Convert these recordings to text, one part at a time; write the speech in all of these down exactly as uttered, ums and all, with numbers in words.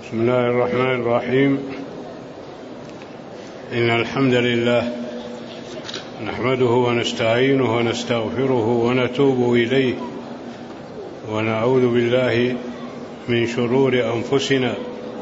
بسم الله الرحمن الرحيم. إن الحمد لله نحمده ونستعينه ونستغفره ونتوب إليه، ونعوذ بالله من شرور أنفسنا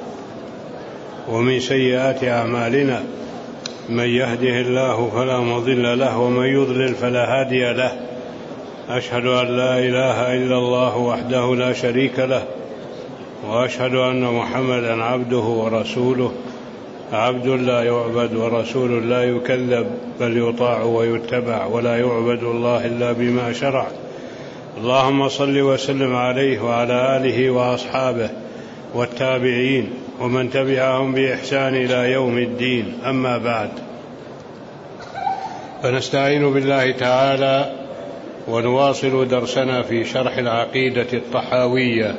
ومن سيئات أعمالنا. من يهده الله فلا مضل له ومن يضلل فلا هادي له. أشهد أن لا إله إلا الله وحده لا شريك له، وأشهد أن محمدا عبده ورسوله، عبد لا يعبد ورسول لا يكذب، بل يطاع ويتبع، ولا يعبد الله إلا بما شرع. اللهم صل وسلم عليه وعلى آله وأصحابه والتابعين ومن تبعهم بإحسان إلى يوم الدين. أما بعد، فنستعين بالله تعالى ونواصل درسنا في شرح العقيدة الطحاوية.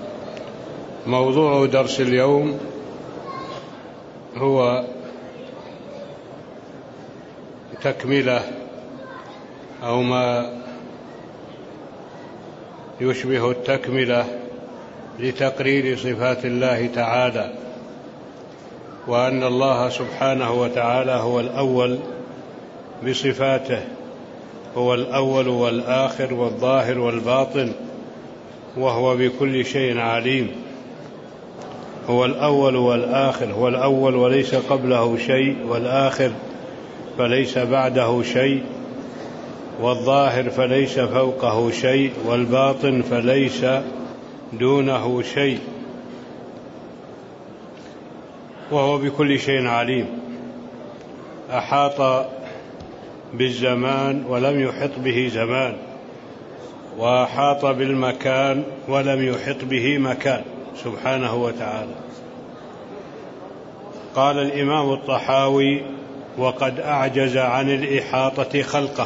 موضوع درس اليوم هو تكملة أو ما يشبه التكملة لتقرير صفات الله تعالى، وأن الله سبحانه وتعالى هو الأول بصفاته، هو الأول والآخر والظاهر والباطن، وهو بكل شيء عليم. هو الأول والآخر، هو الأول وليس قبله شيء، والآخر فليس بعده شيء، والظاهر فليس فوقه شيء، والباطن فليس دونه شيء، وهو بكل شيء عليم. أحاط بالزمان ولم يحط به زمان، وأحاط بالمكان ولم يحط به مكان سبحانه وتعالى. قال الإمام الطحاوي: وقد أعجز عن الإحاطة خلقه،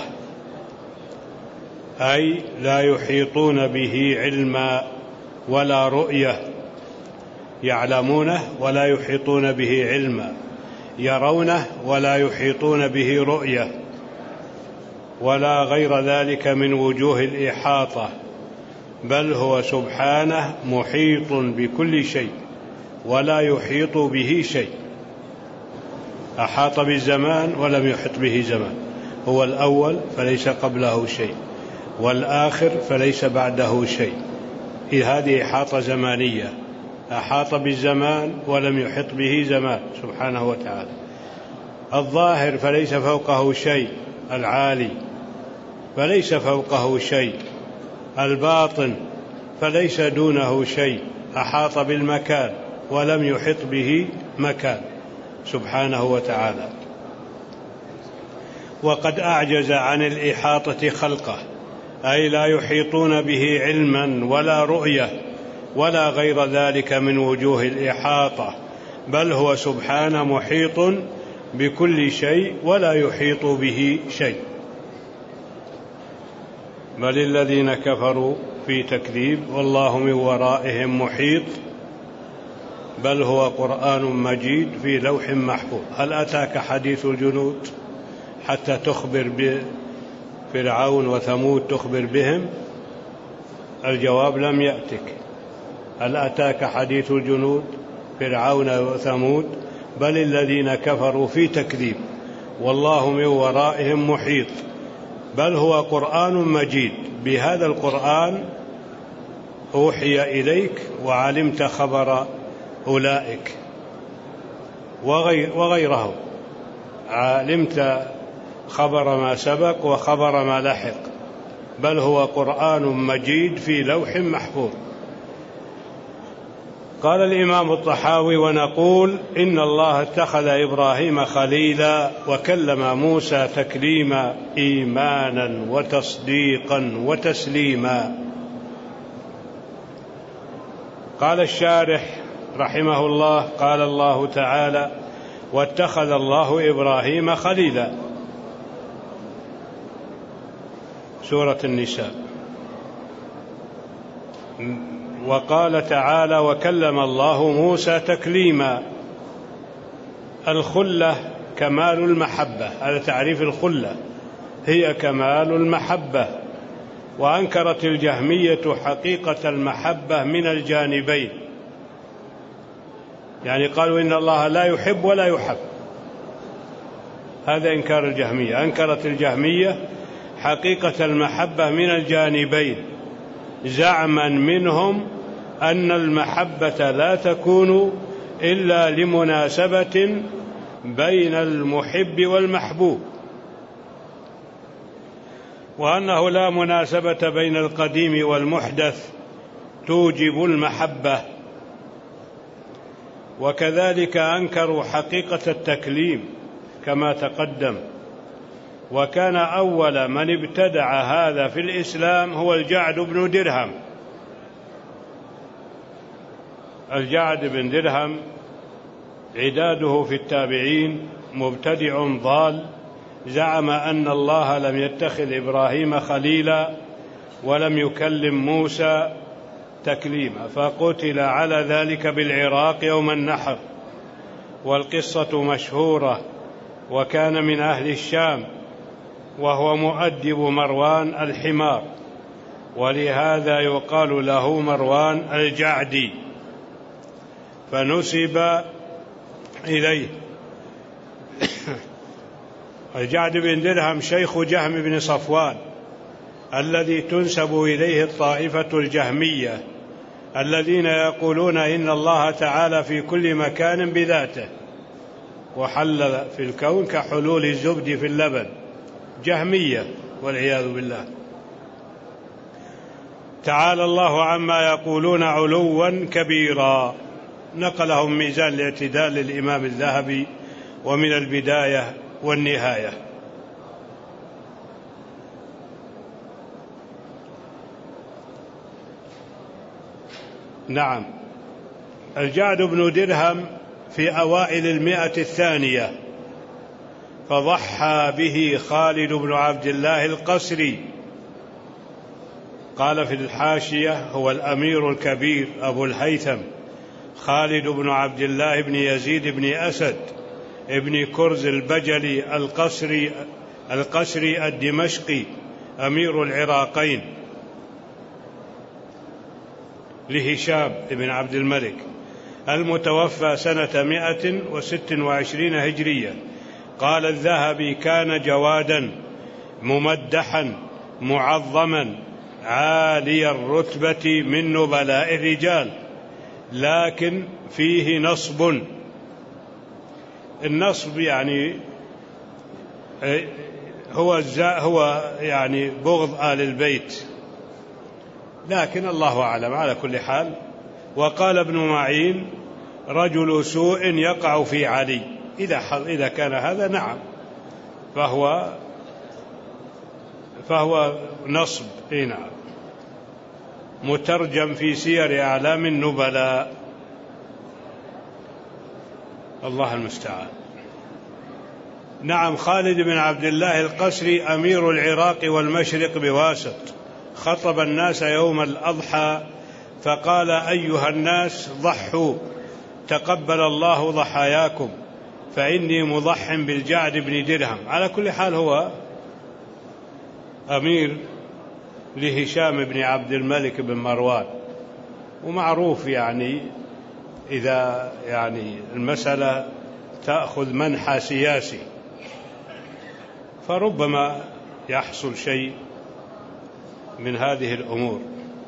أي لا يحيطون به علما ولا رؤية، يعلمونه ولا يحيطون به علما، يرونه ولا يحيطون به رؤية، ولا غير ذلك من وجوه الإحاطة، بل هو سبحانه محيط بكل شيء ولا يحيط به شيء. أحاط بالزمان ولم يحط به زمان، هو الأول فليس قبله شيء، والآخر فليس بعده شيء. هذه إحاطة زمانية، أحاط بالزمان ولم يحط به زمان سبحانه وتعالى. الظاهر فليس فوقه شيء، العالي فليس فوقه شيء، الباطن فليس دونه شيء. أحاط بالمكان ولم يحط به مكان سبحانه وتعالى. وقد أعجز عن الإحاطة خلقه، أي لا يحيطون به علما ولا رؤية ولا غير ذلك من وجوه الإحاطة، بل هو سبحانه محيط بكل شيء ولا يحيط به شيء. بل الذين كفروا في تكذيب، والله من ورائهم محيط، بل هو قرآن مجيد في لوح محفوظ. هل أتاك حديث الجنود حتى تخبر بفرعون وثمود، تخبر بهم؟ الجواب لم يأتك. هل أتاك حديث الجنود فرعون وثمود؟ بل الذين كفروا في تكذيب، والله من ورائهم محيط، بل هو قرآن مجيد. بهذا القرآن أوحي إليك وعلمت خبر أولئك وغير وغيرهم، علمت خبر ما سبق وخبر ما لحق، بل هو قرآن مجيد في لوح محفوظ. قال الإمام الطحاوي: ونقول إن الله اتخذ إبراهيم خليلا وكلم موسى تكليما، إيمانا وتصديقا وتسليما. قال الشارح رحمه الله: قال الله تعالى: واتخذ الله إبراهيم خليلا، سورة النساء. وقال تعالى: وكلم الله موسى تكليما. الخلة كمال المحبة، هذا تعريف الخلة، هي كمال المحبة. وأنكرت الجهمية حقيقة المحبة من الجانبين، يعني قالوا إن الله لا يحب ولا يحب. هذا إنكار الجهمية. أنكرت الجهمية حقيقة المحبة من الجانبين، زعما منهم أن المحبة لا تكون إلا لمناسبة بين المحب والمحبوب، وأنه لا مناسبة بين القديم والمحدث توجب المحبة. وكذلك أنكروا حقيقة التكليم كما تقدم، وكان أول من ابتدع هذا في الإسلام هو الجعد بن درهم. الجعد بن درهم عداده في التابعين مبتدع ضال، زعم أن الله لم يتخذ إبراهيم خليلا ولم يكلم موسى تكليما، فقتل على ذلك بالعراق يوم النحر، والقصة مشهورة. وكان من أهل الشام، وهو مؤدب مروان الحمار، ولهذا يقال له مروان الجعدي، فنسب إليه. الجعد بن درهم شيخ جهم بن صفوان الذي تنسب إليه الطائفة الجهمية، الذين يقولون إن الله تعالى في كل مكان بذاته، وحل في الكون كحلول الزبد في اللبن. جهمية والعياذ بالله. تعالى الله عما يقولون علوا كبيرا. نقلهم ميزان الاعتدال للإمام الذهبي ومن البداية والنهاية. نعم. الجعد بن درهم في أوائل المئة الثانية، فضحى به خالد بن عبد الله القسري. قال في الحاشية: هو الأمير الكبير أبو الهيثم خالد بن عبد الله بن يزيد بن أسد ابن كرز البجلي القسري القسري الدمشقي أمير العراقين لهشام بن عبد الملك، المتوفى سنة مئة وست وعشرين هجرية. قال الذهبي: كان جوادا ممدحا معظما عالي الرتبة من نبلاء الرجال، لكن فيه نصب. النصب يعني هو هو يعني بغض آل البيت، لكن الله أعلم. على كل حال، وقال ابن معين: رجل سوء يقع في علي. إذا إذا كان هذا نعم، فهو فهو نصب. إيه نعم، مترجم في سير أعلام النبلاء. الله المستعان. نعم. خالد بن عبد الله القسري أمير العراق والمشرق بواسط، خطب الناس يوم الأضحى فقال: أيها الناس ضحوا، تقبل الله ضحاياكم، فإني مضح بالجعد بن درهم. على كل حال هو أمير لهشام بن عبد الملك بن مروان، ومعروف يعني إذا يعني المسألة تأخذ منحى سياسي فربما يحصل شيء من هذه الأمور.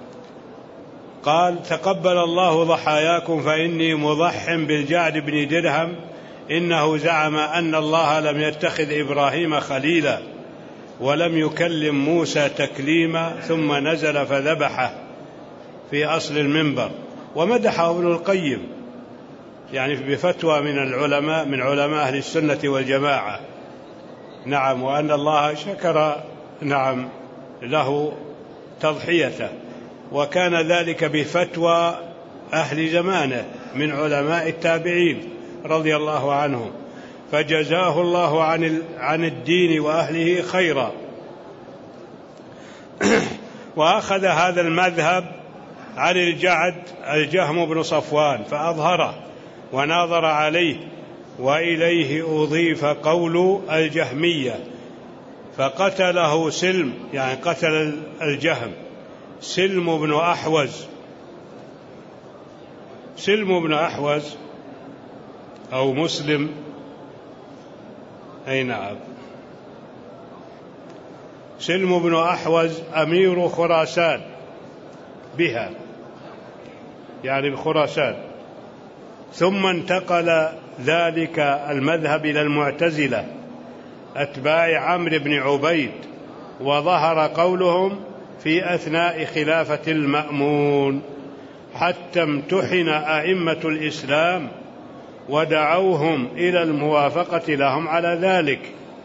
قال: تقبل الله ضحاياكم فإني مضح بالجعد بن درهم، إنه زعم أن الله لم يتخذ إبراهيم خليلا ولم يكلم موسى تكليما، ثم نزل فذبحه في أصل المنبر. ومدحه ابن القيم يعني بفتوى من العلماء من علماء أهل السنة والجماعة. نعم. وأن الله شكر نعم له تضحيته، وكان ذلك بفتوى أهل زمانه من علماء التابعين رضي الله عنهم، فجزاه الله عن عن الدين وأهله خيرا. وأخذ هذا المذهب عن الجعد الجهم بن صفوان فأظهره وناظر عليه، وإليه أضيف قول الجهمية، فقتله سلم يعني قتل الجهم سلم بن أحوز. سلم بن أحوز أو مسلم. أي نعم. سلم بن أحوز أمير خراسان بها، يعني بخراسان، ثم انتقل ذلك المذهب إلى المعتزلة أتباع عمرو بن عبيد، وظهر قولهم في أثناء خلافة المأمون، حتى امتحن أئمة الإسلام ودعوهم إلى الموافقة لهم على ذلك.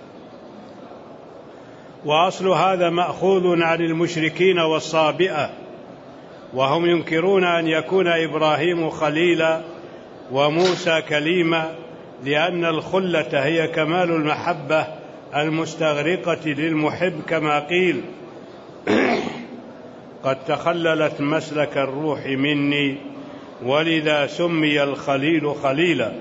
وأصل هذا مأخوذ عن المشركين والصابئة، وهم ينكرون أن يكون إبراهيم خليلا وموسى كليما، لأن الخلة هي كمال المحبة المستغرقة للمحب، كما قيل: قد تخللت مسلك الروح مني ولذا سمي الخليل خليلا.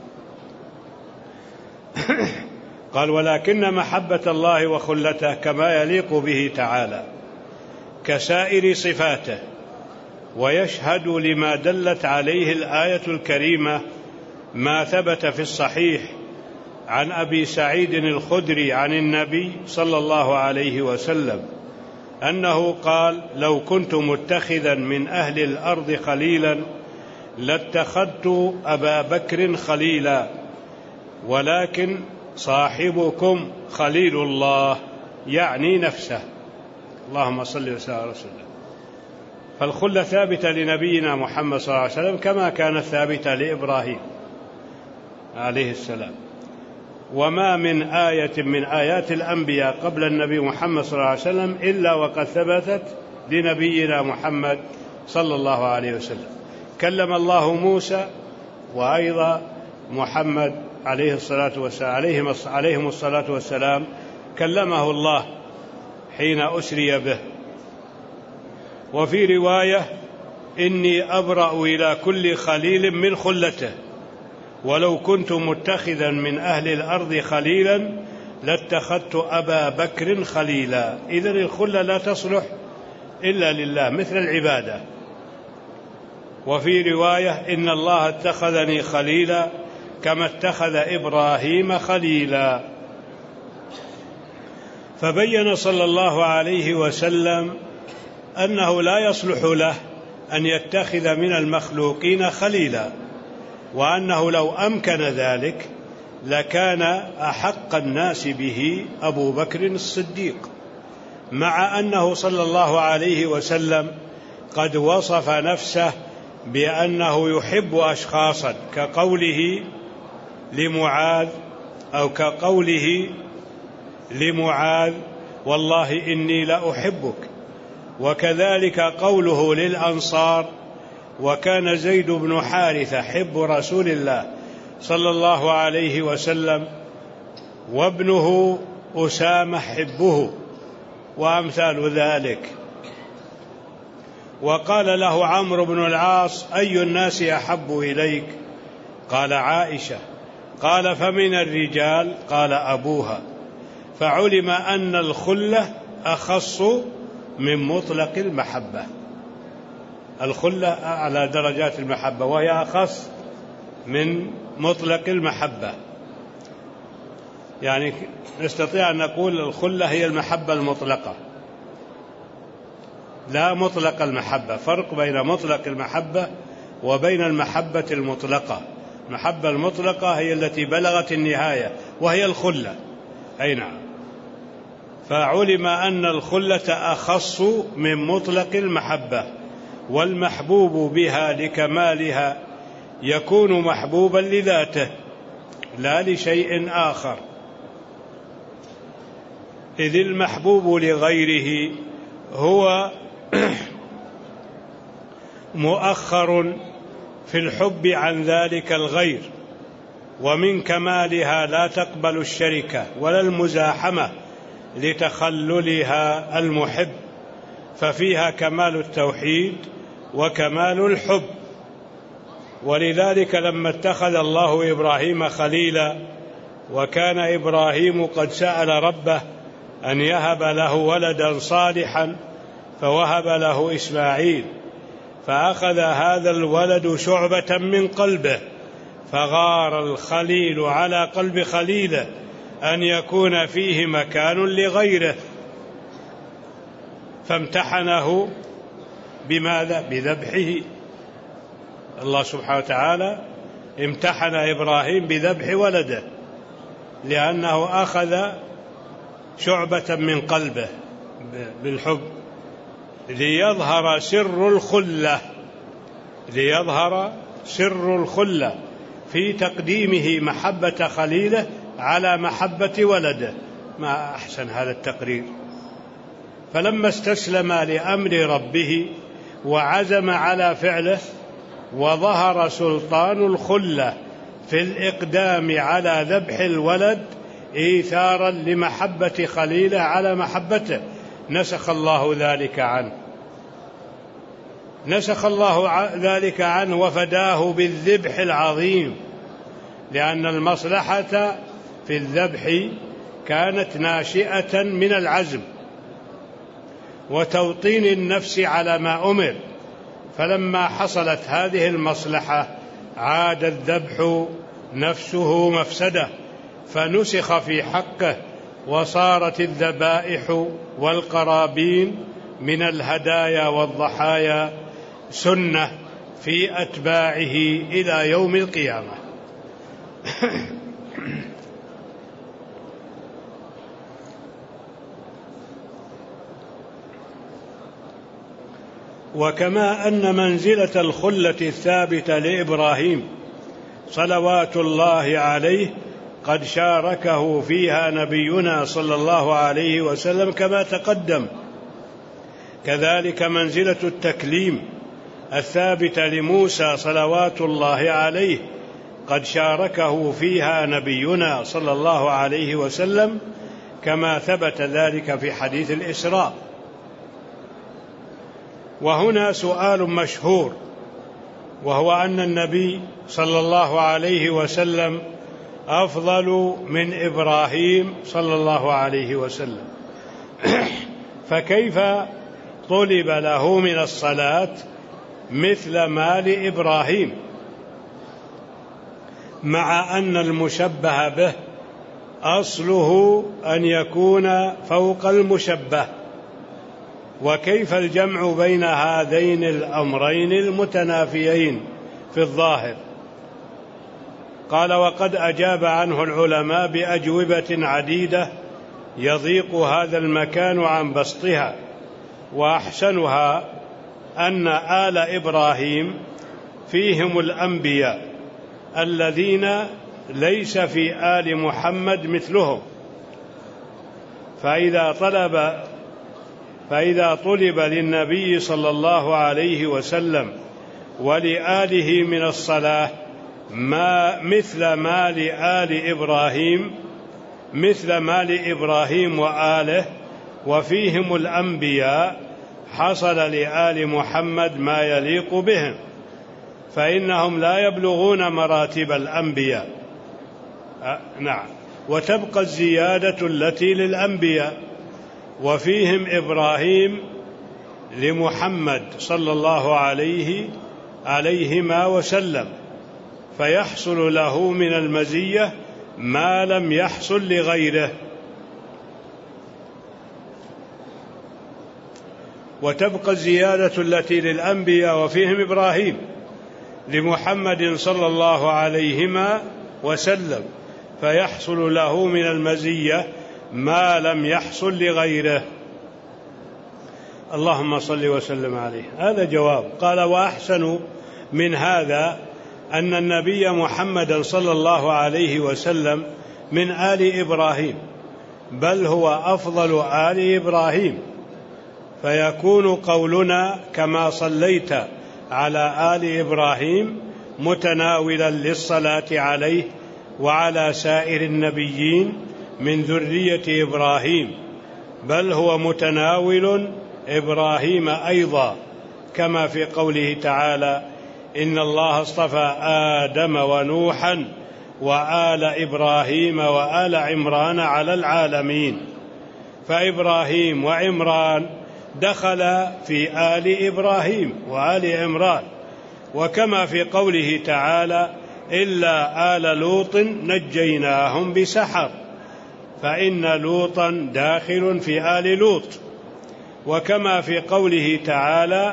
قال: ولكن محبة الله وخلته كما يليق به تعالى كسائر صفاته، ويشهد لما دلت عليه الآية الكريمة ما ثبت في الصحيح عن أبي سعيد الخدري عن النبي صلى الله عليه وسلم أنه قال: لو كنت متخذا من أهل الأرض خليلا لاتخذت أبا بكر خليلا، ولكن صاحبكم خليل الله، يعني نفسه. اللهم صل وسلم على رسول الله. فالخلة ثابتة لنبينا محمد صلى الله عليه وسلم كما كانت ثابتة لإبراهيم عليه السلام. وما من آية من آيات الأنبياء قبل النبي محمد صلى الله عليه وسلم إلا وقد ثبتت لنبينا محمد صلى الله عليه وسلم. كلم الله موسى، وأيضا محمد عليه الصلاة والسلام عليهم الصلاة والسلام كلمه الله حين أسري به. وفي رواية: إني أبرأ إلى كل خليل من خلته، ولو كنت متخذا من أهل الأرض خليلا لاتخذت أبا بكر خليلا. إذن الخلة لا تصلح إلا لله، مثل العبادة. وفي رواية: إن الله اتخذني خليلا كما اتخذ إبراهيم خليلا. فبين صلى الله عليه وسلم أنه لا يصلح له أن يتخذ من المخلوقين خليلا، وأنه لو أمكن ذلك لكان أحق الناس به أبو بكر الصديق، مع أنه صلى الله عليه وسلم قد وصف نفسه بأنه يحب أشخاصا، كقوله لمعاذ أو كقوله لمعاذ: والله إني لأحبك. وكذلك قوله للأنصار: وكان زيد بن حارثة حب رسول الله صلى الله عليه وسلم، وابنه أسامة حبه، وأمثال ذلك. وقال له عمرو بن العاص: أي الناس أحب إليك؟ قال: عائشة. قال: فمن الرجال؟ قال: أبوها. فعلم أن الخلة أخص من مطلق المحبة. الخلة على درجات المحبة، وهي أخص من مطلق المحبة. يعني نستطيع أن نقول الخلة هي المحبة المطلقة، لا مطلق المحبة. فرق بين مطلق المحبة وبين المحبة المطلقة. المحبة المطلقة هي التي بلغت النهاية، وهي الخلة. أي نعم. فعلم أن الخلة أخص من مطلق المحبة، والمحبوب بها لكمالها يكون محبوبا لذاته لا لشيء آخر، إذ المحبوب لغيره هو مؤخر في الحب عن ذلك الغير. ومن كمالها لا تقبل الشركة ولا المزاحمة لتخللها المحب، ففيها كمال التوحيد وكمال الحب. ولذلك لما اتخذ الله إبراهيم خليلا، وكان إبراهيم قد سأل ربه أن يهب له ولدا صالحا فوهب له إسماعيل، فأخذ هذا الولد شعبة من قلبه فغار الخليل على قلب خليله أن يكون فيه مكان لغيره، فامتحنه بماذا؟ بذبحه. الله سبحانه وتعالى امتحن إبراهيم بذبح ولده، لأنه أخذ شعبة من قلبه بالحب، ليظهر سر الخلة ليظهر سر الخلة في تقديمه محبة خليله على محبة ولده. ما أحسن هذا التقرير. فلما استسلم لأمر ربه وعزم على فعله، وظهر سلطان الخلة في الإقدام على ذبح الولد إيثارا لمحبة خليله على محبته، نسخ الله ذلك عنه نسخ الله ذلك عنه وفداه بالذبح العظيم، لأن المصلحة في الذبح كانت ناشئة من العزم وتوطين النفس على ما أمر، فلما حصلت هذه المصلحة عاد الذبح نفسه مفسدة، فنسخ في حقه، وصارت الذبائح والقرابين من الهدايا والضحايا سنة في أتباعه إلى يوم القيامة. وكما أن منزلة الخلة الثابتة لإبراهيم صلوات الله عليه قد شاركه فيها نبينا صلى الله عليه وسلم كما تقدم، كذلك منزلة التكليم الثابتة لموسى صلوات الله عليه قد شاركه فيها نبينا صلى الله عليه وسلم كما ثبت ذلك في حديث الإسراء. وهنا سؤال مشهور، وهو أن النبي صلى الله عليه وسلم أفضل من إبراهيم صلى الله عليه وسلم، فكيف طلب له من الصلاة مثل ما لإبراهيم، مع أن المشبه به أصله أن يكون فوق المشبه؟ وكيف الجمع بين هذين الأمرين المتنافيين في الظاهر؟ قال: وقد أجاب عنه العلماء بأجوبة عديدة يضيق هذا المكان عن بسطها، وأحسنها أن آل إبراهيم فيهم الأنبياء الذين ليس في آل محمد مثلهم، فإذا طلب فإذا طلب للنبي صلى الله عليه وسلم ولآله من الصلاة ما مثل ما لآل إبراهيم مثل ما لإبراهيم وآله وفيهم الأنبياء، حصل لآل محمد ما يليق بهم، فإنهم لا يبلغون مراتب الأنبياء. أه نعم. وتبقى الزيادة التي للأنبياء، وفيهم إبراهيم لمحمد صلى الله عليه عليهما وسلم، فيحصل له من المزية ما لم يحصل لغيره. وتبقى الزيادة التي للأنبياء وفيهم إبراهيم لمحمد صلى الله عليهما وسلم، فيحصل له من المزية ما لم يحصل لغيره. اللهم صل وسلم عليه. هذا جواب. قال: وأحسن من هذا أن النبي محمد صلى الله عليه وسلم من آل إبراهيم، بل هو أفضل آل إبراهيم، فيكون قولنا كما صليت على آل إبراهيم متناولا للصلاة عليه وعلى سائر النبيين من ذرية إبراهيم، بل هو متناول إبراهيم أيضا، كما في قوله تعالى: إن الله اصطفى آدم ونوحا وآل إبراهيم وآل عمران على العالمين، فإبراهيم وعمران دخل في آل إبراهيم وآل عمران، وكما في قوله تعالى: إلا آل لوط نجيناهم بسحر، فإن لوطا داخل في آل لوط. وكما في قوله تعالى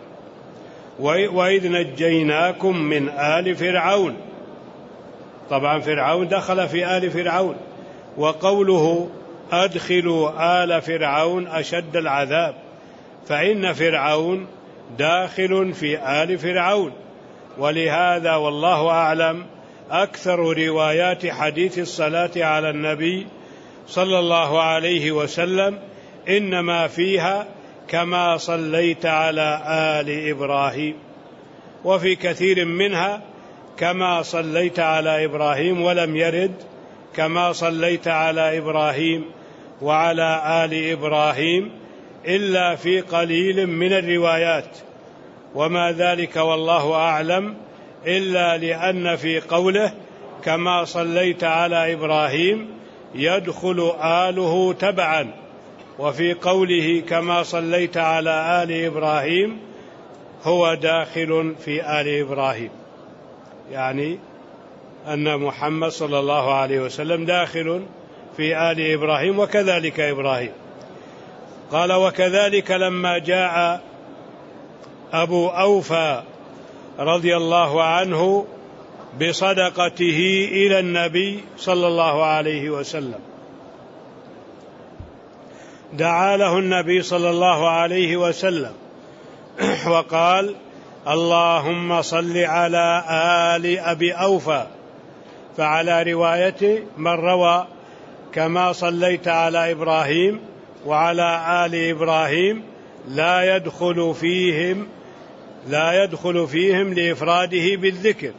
وإذ نجيناكم من آل فرعون، طبعا فرعون دخل في آل فرعون. وقوله أدخلوا آل فرعون أشد العذاب، فإن فرعون داخل في آل فرعون. ولهذا والله أعلم أكثر روايات حديث الصلاة على النبي صلى الله عليه وسلم إنما فيها كما صليت على آل إبراهيم، وفي كثير منها كما صليت على إبراهيم، ولم يرد كما صليت على إبراهيم وعلى آل إبراهيم إلا في قليل من الروايات. وما ذلك والله أعلم إلا لأن في قوله كما صليت على إبراهيم يدخل آله تبعا، وفي قوله كما صليت على آل إبراهيم هو داخل في آل إبراهيم، يعني أن محمد صلى الله عليه وسلم داخل في آل إبراهيم وكذلك إبراهيم. قال وكذلك لما جاء أبو أوفى رضي الله عنه بصدقته إلى النبي صلى الله عليه وسلم دعا له النبي صلى الله عليه وسلم وقال اللهم صل على آل أبي أوفى. فعلى رواية من روى كما صليت على إبراهيم وعلى آل إبراهيم لا يدخل فيهم لا يدخل فيهم لإفراده بالذكر.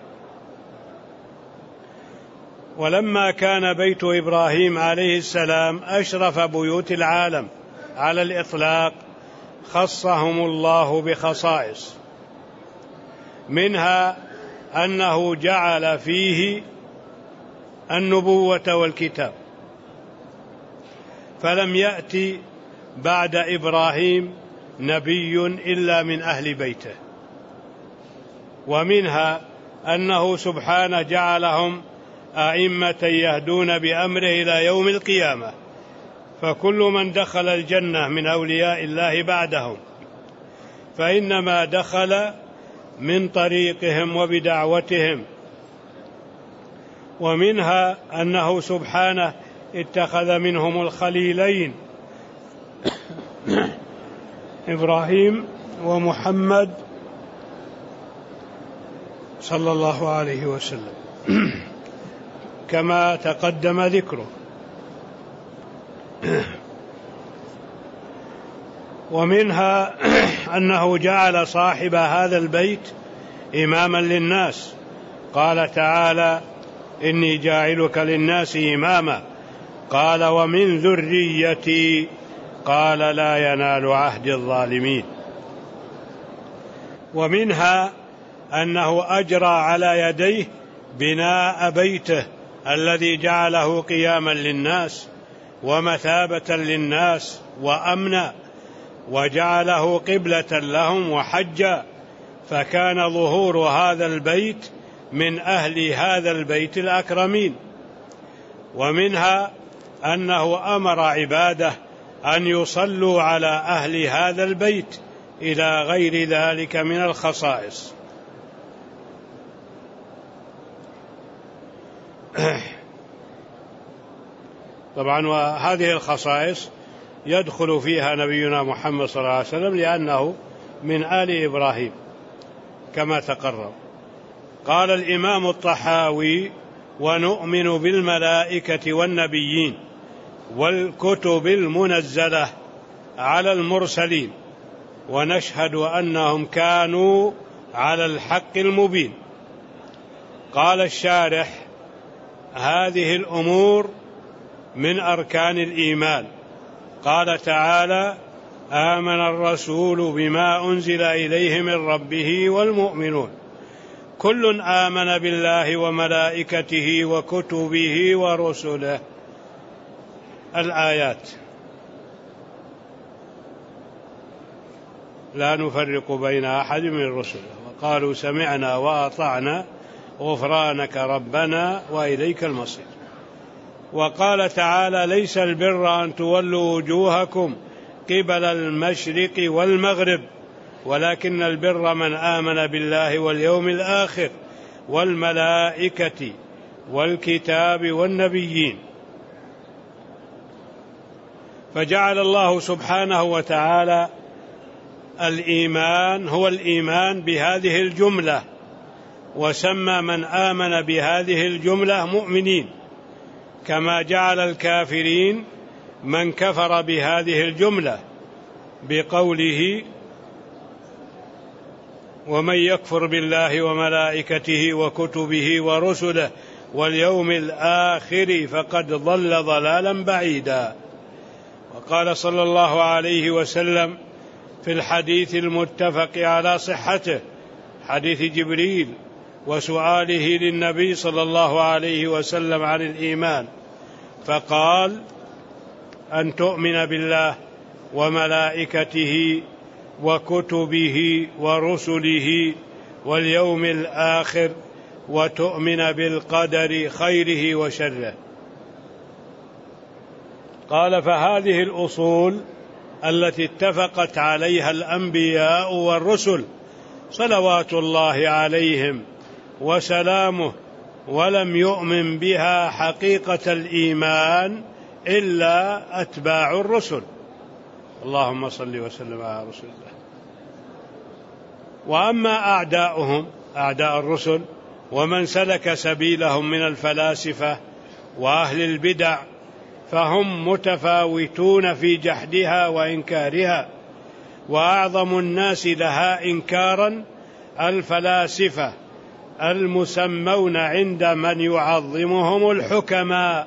ولما كان بيت إبراهيم عليه السلام أشرف بيوت العالم على الإطلاق خصهم الله بخصائص، منها أنه جعل فيه النبوة والكتاب، فلم يأتي بعد إبراهيم نبي إلا من أهل بيته. ومنها أنه سبحانه جعلهم أئمة يهدون بأمره إلى يوم القيامة، فكل من دخل الجنة من أولياء الله بعدهم فإنما دخل من طريقهم وبدعوتهم. ومنها أنه سبحانه اتخذ منهم الخليلين إبراهيم ومحمد صلى الله عليه وسلم كما تقدم ذكره. ومنها أنه جعل صاحب هذا البيت إماما للناس، قال تعالى إني جاعلك للناس إماما، قال ومن ذريتي، قال لا ينال عهد الظالمين. ومنها أنه أجرى على يديه بناء بيته الذي جعله قياما للناس ومثابة للناس وأمنا، وجعله قبلة لهم وحجا، فكان ظهور هذا البيت من أهل هذا البيت الأكرمين. ومنها أنه أمر عباده أن يصلوا على أهل هذا البيت إلى غير ذلك من الخصائص. طبعا وهذه الخصائص يدخل فيها نبينا محمد صلى الله عليه وسلم لأنه من آل إبراهيم كما تقرر. قال الإمام الطحاوي ونؤمن بالملائكة والنبيين والكتب المنزلة على المرسلين ونشهد أنهم كانوا على الحق المبين. قال الشارح هذه الأمور من أركان الإيمان. قال تعالى آمن الرسول بما أنزل إليه من ربه والمؤمنون كل آمن بالله وملائكته وكتبه ورسله. الآيات لا نفرق بين أحد من الرسل وقالوا سمعنا وأطعنا غفرانك ربنا وإليك المصير. وقال تعالى: ليس البر أن تولوا وجوهكم قبل المشرق والمغرب ولكن البر من آمن بالله واليوم الآخر والملائكة والكتاب والنبيين. فجعل الله سبحانه وتعالى الإيمان هو الإيمان بهذه الجملة، وسمى من آمن بهذه الجملة مؤمنين، كما جعل الكافرين من كفر بهذه الجملة بقوله: ومن يكفر بالله وملائكته وكتبه ورسله واليوم الآخر فقد ضل ضلالا بعيدا. وقال صلى الله عليه وسلم في الحديث المتفق على صحته، حديث جبريل وسؤاله للنبي صلى الله عليه وسلم عن الإيمان، فقال: أن تؤمن بالله وملائكته وكتبه ورسله واليوم الآخر وتؤمن بالقدر خيره وشره. قال: فهذه الأصول التي اتفقت عليها الأنبياء والرسل صلوات الله عليهم وسلامه، ولم يؤمن بها حقيقة الإيمان إلا أتباع الرسل. اللهم صل وسلم على رسول الله. وأما أعداؤهم، أعداء الرسل ومن سلك سبيلهم من الفلاسفة وأهل البدع، فهم متفاوتون في جحدها وإنكارها، وأعظم الناس لها إنكارا الفلاسفة المسمون عند من يعظمهم الحكماء.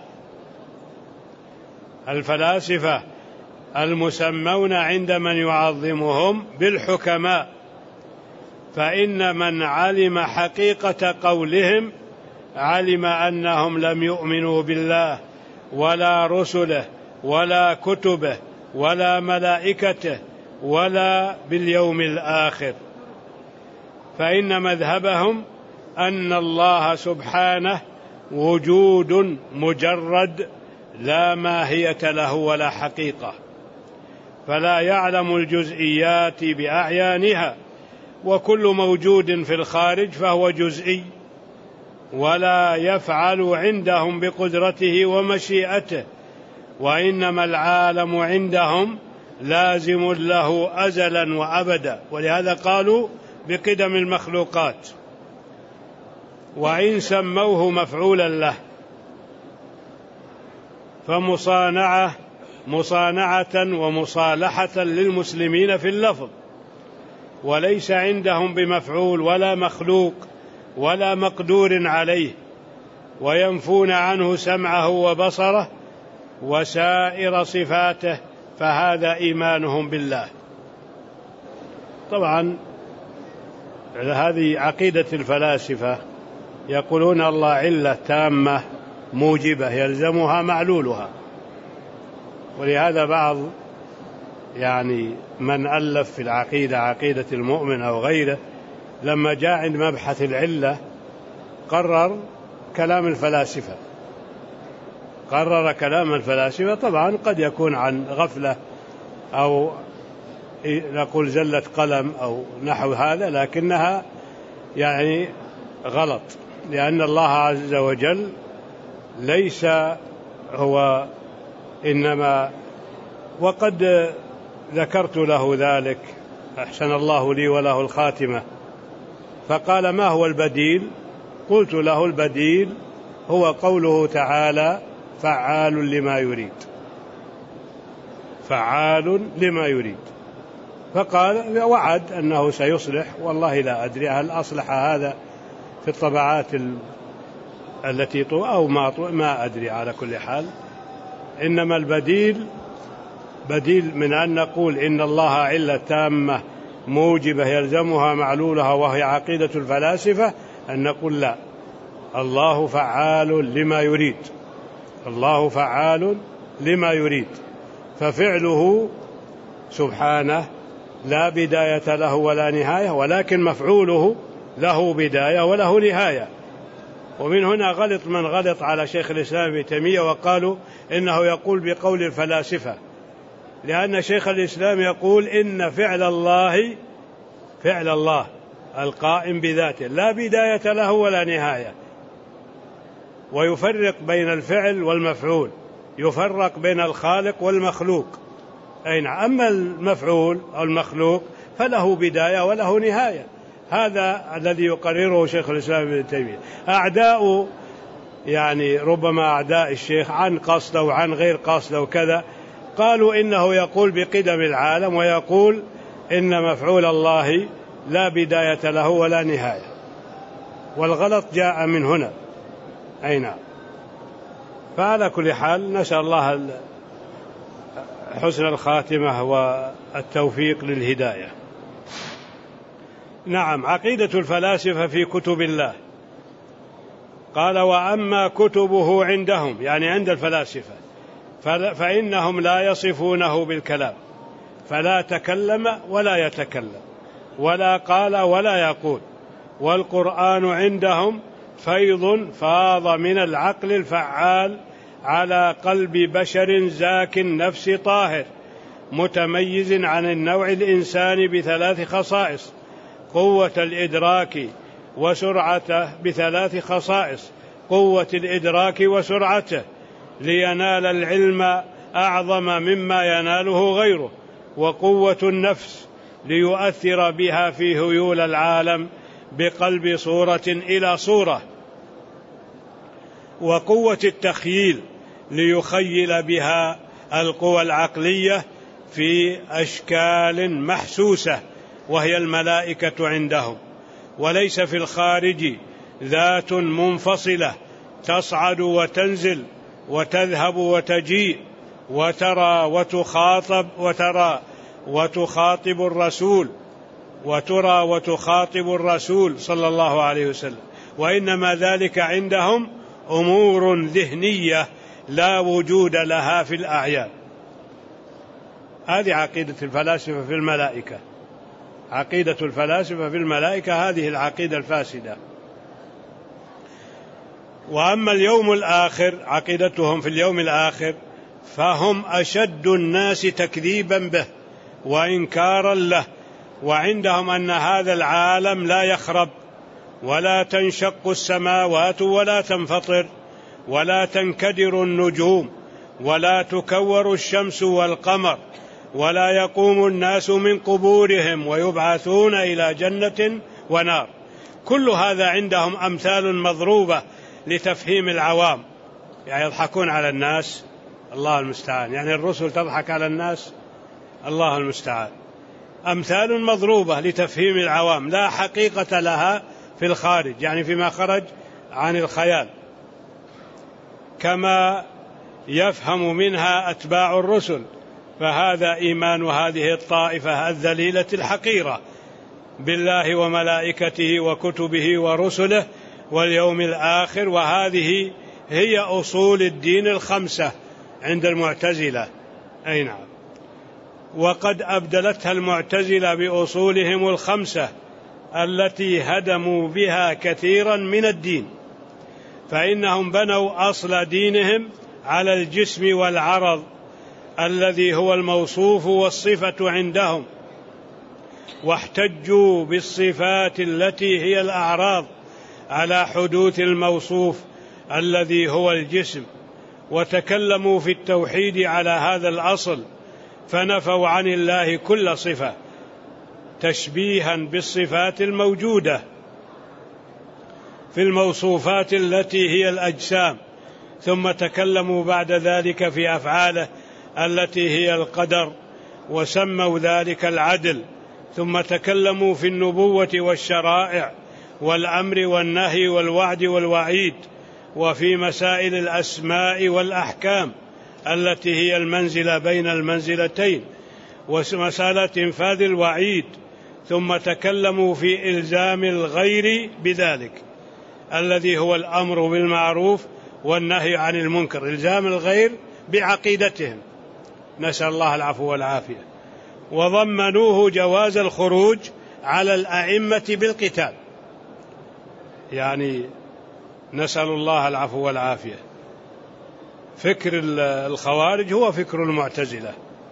الفلاسفة المسمون عند من يعظمهم بالحكماء، فإن من علم حقيقة قولهم علم أنهم لم يؤمنوا بالله ولا رسله ولا كتبه ولا ملائكته ولا باليوم الآخر، فإن مذهبهم أن الله سبحانه وجود مجرد لا ماهية له ولا حقيقة، فلا يعلم الجزئيات بأعيانها، وكل موجود في الخارج فهو جزئي، ولا يفعل عندهم بقدرته ومشيئته، وإنما العالم عندهم لازم له أزلا وأبدا، ولهذا قالوا بقدم المخلوقات. وإن سموه مفعولا له فمصانعة مصانعة ومصالحة للمسلمين في اللفظ، وليس عندهم بمفعول ولا مخلوق ولا مقدور عليه، وينفون عنه سمعه وبصره وسائر صفاته، فهذا إيمانهم بالله. طبعا هذه عقيدة الفلاسفة، يقولون الله علة تامة موجبة يلزمها معلولها. ولهذا بعض يعني من ألف في العقيدة، عقيدة المؤمن أو غيره، لما جاء عند مبحث العلة قرر كلام الفلاسفة، قرر كلام الفلاسفة. طبعا قد يكون عن غفلة أو نقول زلة قلم أو نحو هذا، لكنها يعني غلط، لأن الله عز وجل ليس هو إنما، وقد ذكرت له ذلك أحسن الله لي وله الخاتمة، فقال: ما هو البديل؟ قلت له: البديل هو قوله تعالى: فعال لما يريد، فعال لما يريد. فقال وعد أنه سيصلح، والله لا أدري هل أصلح هذا في الطبعات التي طو أو ما طو ما أدري. على كل حال، إنما البديل بديل من أن نقول إن الله علة تامة موجبة يلزمها معلولها وهي عقيدة الفلاسفة، أن نقول لا، الله فعال لما يريد، الله فعال لما يريد، ففعله سبحانه لا بداية له ولا نهاية، ولكن مفعوله له بداية وله نهاية، ومن هنا غلط من غلط على شيخ الإسلام ابن تيمية وقالوا إنه يقول بقول الفلاسفة، لأن شيخ الإسلام يقول إن فعل الله فعل الله القائم بذاته لا بداية له ولا نهاية، ويفرق بين الفعل والمفعول، يفرق بين الخالق والمخلوق. أين أما المفعول أو المخلوق فله بداية وله نهاية، هذا الذي يقرره شيخ الإسلام ابن تيمية. أعداء يعني ربما أعداء الشيخ عن قصد أو عن غير قصد أو كذا قالوا إنه يقول بقدم العالم ويقول إن مفعول الله لا بداية له ولا نهاية، والغلط جاء من هنا. أي نعم. فعلى كل حال نسأل الله حسن الخاتمة والتوفيق للهداية. نعم. عقيدة الفلاسفة في كتب الله. قال وأما كتبه عندهم، يعني عند الفلاسفة، فإنهم لا يصفونه بالكلام، فلا تكلم ولا يتكلم ولا قال ولا يقول. والقرآن عندهم فيض فاض من العقل الفعال على قلب بشر زاك النفس طاهر متميز عن النوع الإنساني بثلاث خصائص: قوة الإدراك وسرعته، بثلاث خصائص: قوة الإدراك وسرعته لينال العلم أعظم مما يناله غيره، وقوة النفس ليؤثر بها في هيول العالم بقلب صورة إلى صورة، وقوة التخييل ليخيل بها القوى العقلية في أشكال محسوسة وهي الملائكة عندهم. وليس في الخارج ذات منفصلة تصعد وتنزل وتذهب وتجيء وترى وتخاطب وترى وتخاطب الرسول وترى وتخاطب الرسول صلى الله عليه وسلم، وإنما ذلك عندهم أمور ذهنية لا وجود لها في الأعيان. هذه عقيدة الفلاسفة في الملائكة. عقيدة الفلاسفة في الملائكة هذه العقيدة الفاسدة. وأما اليوم الآخر، عقيدتهم في اليوم الآخر، فهم أشد الناس تكذيبا به وإنكارا له، وعندهم أن هذا العالم لا يخرب ولا تنشق السماوات ولا تنفطر ولا تنكدر النجوم ولا تكور الشمس والقمر ولا يقوم الناس من قبورهم ويبعثون إلى جنة ونار. كل هذا عندهم أمثال مضروبة لتفهيم العوام، يعني يضحكون على الناس، الله المستعان، يعني الرسل تضحك على الناس، الله المستعان. أمثال مضروبة لتفهيم العوام لا حقيقة لها في الخارج، يعني فيما خرج عن الخيال، كما يفهم منها أتباع الرسل. فهذا إيمان هذه الطائفة الذليلة الحقيرة بالله وملائكته وكتبه ورسله واليوم الآخر، وهذه هي أصول الدين الخمسة عند المعتزلة. أي نعم. وقد أبدلتها المعتزلة بأصولهم الخمسة التي هدموا بها كثيرا من الدين، فإنهم بنوا أصل دينهم على الجسم والعرض الذي هو الموصوف والصفة عندهم، واحتجوا بالصفات التي هي الأعراض على حدوث الموصوف الذي هو الجسم، وتكلموا في التوحيد على هذا الأصل، فنفوا عن الله كل صفة تشبيها بالصفات الموجودة في الموصوفات التي هي الأجسام، ثم تكلموا بعد ذلك في أفعاله التي هي القدر وسموا ذلك العدل، ثم تكلموا في النبوة والشرائع والأمر والنهي والوعد والوعيد، وفي مسائل الأسماء والأحكام التي هي المنزلة بين المنزلتين، ومسألة إنفاذ الوعيد، ثم تكلموا في إلزام الغير بذلك الذي هو الأمر بالمعروف والنهي عن المنكر، إلزام الغير بعقيدتهم، نسأل الله العفو والعافية. وضمنوه جواز الخروج على الأئمة بالقتال، يعني نسأل الله العفو والعافية. فكر الخوارج هو فكر المعتزلة،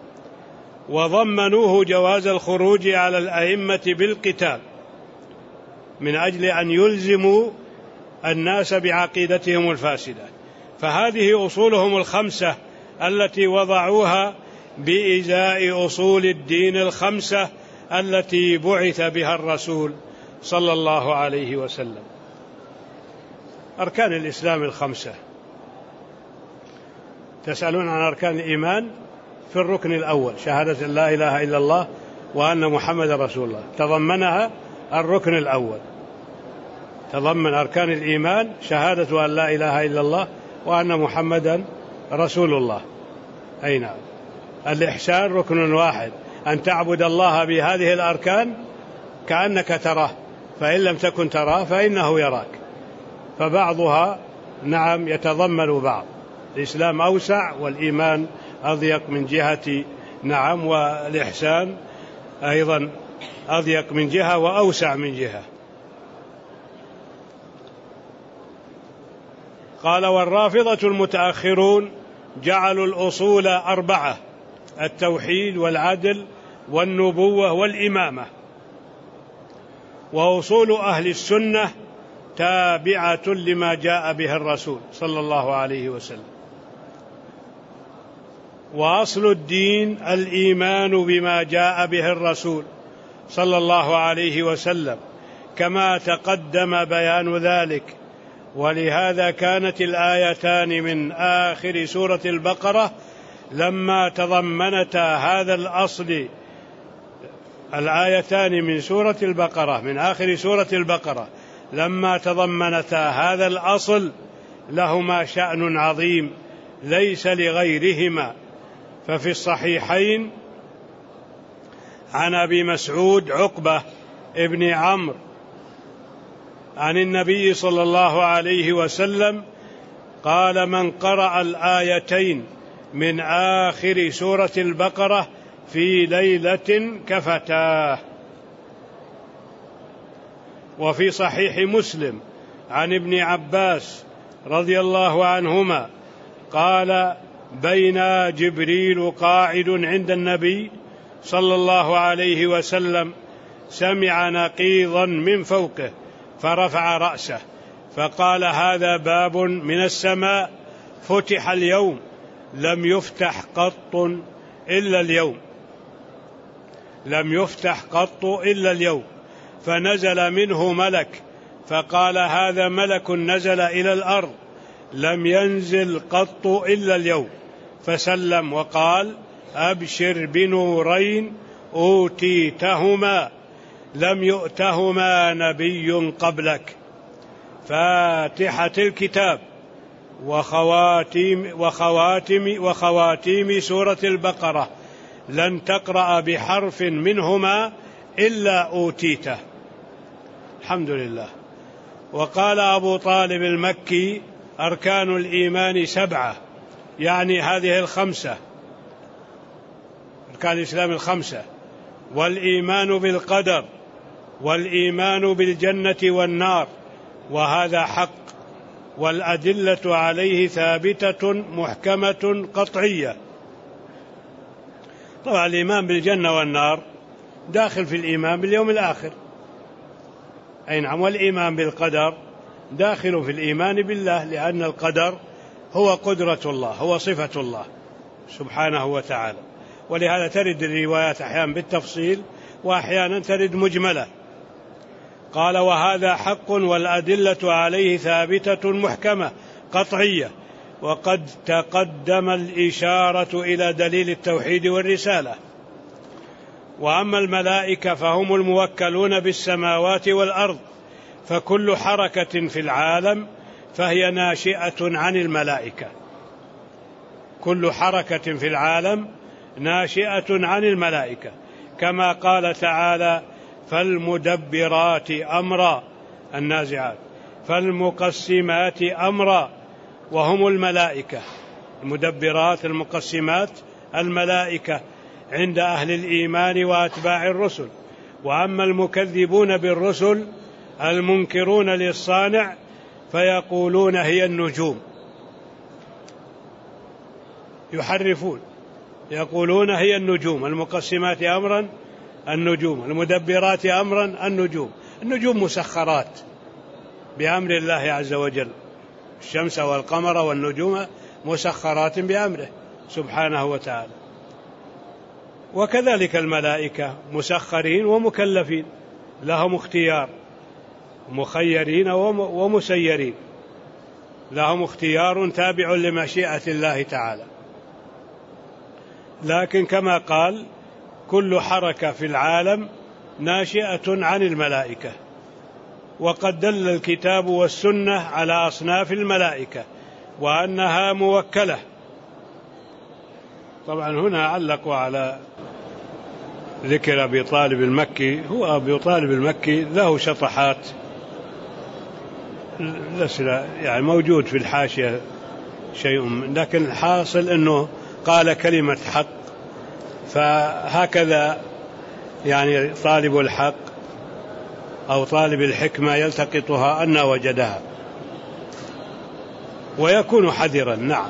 وضمنوه جواز الخروج على الأئمة بالقتال من أجل أن يلزموا الناس بعقيدتهم الفاسدة. فهذه أصولهم الخمسة التي وضعوها بإزاء أصول الدين الخمسة التي بعث بها الرسول صلى الله عليه وسلم. أركان الإسلام الخمسة. تسألون عن أركان الإيمان؟ في الركن الأول شهادة لا إله إلا الله وأن محمد رسول الله، تضمنها الركن الأول، تضمن أركان الإيمان شهادة أن لا إله إلا الله وأن محمدا رسول الله. أي نعم. الإحسان ركن واحد، أن تعبد الله بهذه الأركان كأنك تراه، فإن لم تكن تراه فإنه يراك. فبعضها نعم يتضمن بعض. الإسلام أوسع والإيمان أضيق من جهة نعم، والإحسان أيضا أضيق من جهة وأوسع من جهة. قال: والرافضة المتأخرون جعلوا الأصول أربعة: التوحيد والعدل والنبوة والإمامة. وأصول أهل السنة تابعة لما جاء به الرسول صلى الله عليه وسلم. وأصل الدين الإيمان بما جاء به الرسول صلى الله عليه وسلم كما تقدم بيان ذلك. ولهذا كانت الآيتان من آخر سورة البقرة لما تضمنتا هذا الأصل، الآيتان من سورة البقرة من آخر سورة البقرة لما تضمنتا هذا الأصل لهما شأن عظيم ليس لغيرهما. ففي الصحيحين عن أبي مسعود عقبة ابن عمرو عن النبي صلى الله عليه وسلم قال: من قرأ الآيتين من آخر سورة البقرة في ليلة كفتاه. وفي صحيح مسلم عن ابن عباس رضي الله عنهما قال: بين جبريل قاعد عند النبي صلى الله عليه وسلم سمع نقيضا من فوقه فرفع رأسه فقال: هذا باب من السماء فتح اليوم لم يفتح قط إلا اليوم لم يفتح قط إلا اليوم. فنزل منه ملك فقال: هذا ملك نزل إلى الأرض لم ينزل قط إلا اليوم. فسلم وقال: أبشر بنورين أوتيتهما لم يؤتهما نبي قبلك: فاتحة الكتاب وخواتيم, وخواتيم, وخواتيم سورة البقرة لن تقرأ بحرف منهما إلا أوتيته. الحمد لله. وقال أبو طالب المكي: أركان الإيمان سبعة، يعني هذه الخمسة أركان الإسلام الخمسة: والإيمان بالقدر، والإيمان بالجنة والنار، وهذا حق، والأدلة عليه ثابتة محكمة قطعية. طبعا الإيمان بالجنة والنار داخل في الإيمان باليوم الآخر. أي نعم. والإيمان بالقدر داخل في الإيمان بالله، لأن القدر هو قدرة الله، هو صفة الله سبحانه وتعالى. ولهذا ترد الروايات أحيانا بالتفصيل وأحيانا ترد مجملة. قال: وهذا حق والأدلة عليه ثابتة محكمة قطعية. وقد تقدم الإشارة إلى دليل التوحيد والرسالة. وأما الملائكة فهم الموكلون بالسماوات والأرض، فكل حركة في العالم فهي ناشئة عن الملائكة. كل حركة في العالم ناشئة عن الملائكة، كما قال تعالى: فالمدبرات أمرا، النازعات، فالمقسمات أمرا، وهم الملائكة. المدبرات المقسمات الملائكة عند أهل الإيمان وأتباع الرسل. وأما المكذبون بالرسل المنكرون للصانع فيقولون هي النجوم، يحرفون، يقولون هي النجوم، المقسمات أمرا النجوم، المدبرات أمرا النجوم. النجوم مسخرات بأمر الله عز وجل، الشمس والقمر والنجوم مسخرات بأمره سبحانه وتعالى. وكذلك الملائكة مسخرين ومكلفين، لهم اختيار، مخيرين ومسيرين، لهم اختيار تابع لمشيئة الله تعالى. لكن كما قال كل حركة في العالم ناشئة عن الملائكة، وقد دل الكتاب والسنة على أصناف الملائكة وأنها موكلة. طبعا هنا علقوا على ذكر أبي طالب المكي. هو أبي طالب المكي له شطحات، يعني موجود في الحاشية شيء، لكن الحاصل أنه قال كلمة حق، فهكذا يعني طالب الحق أو طالب الحكمة يلتقطها أن وجدها، ويكون حذرا. نعم،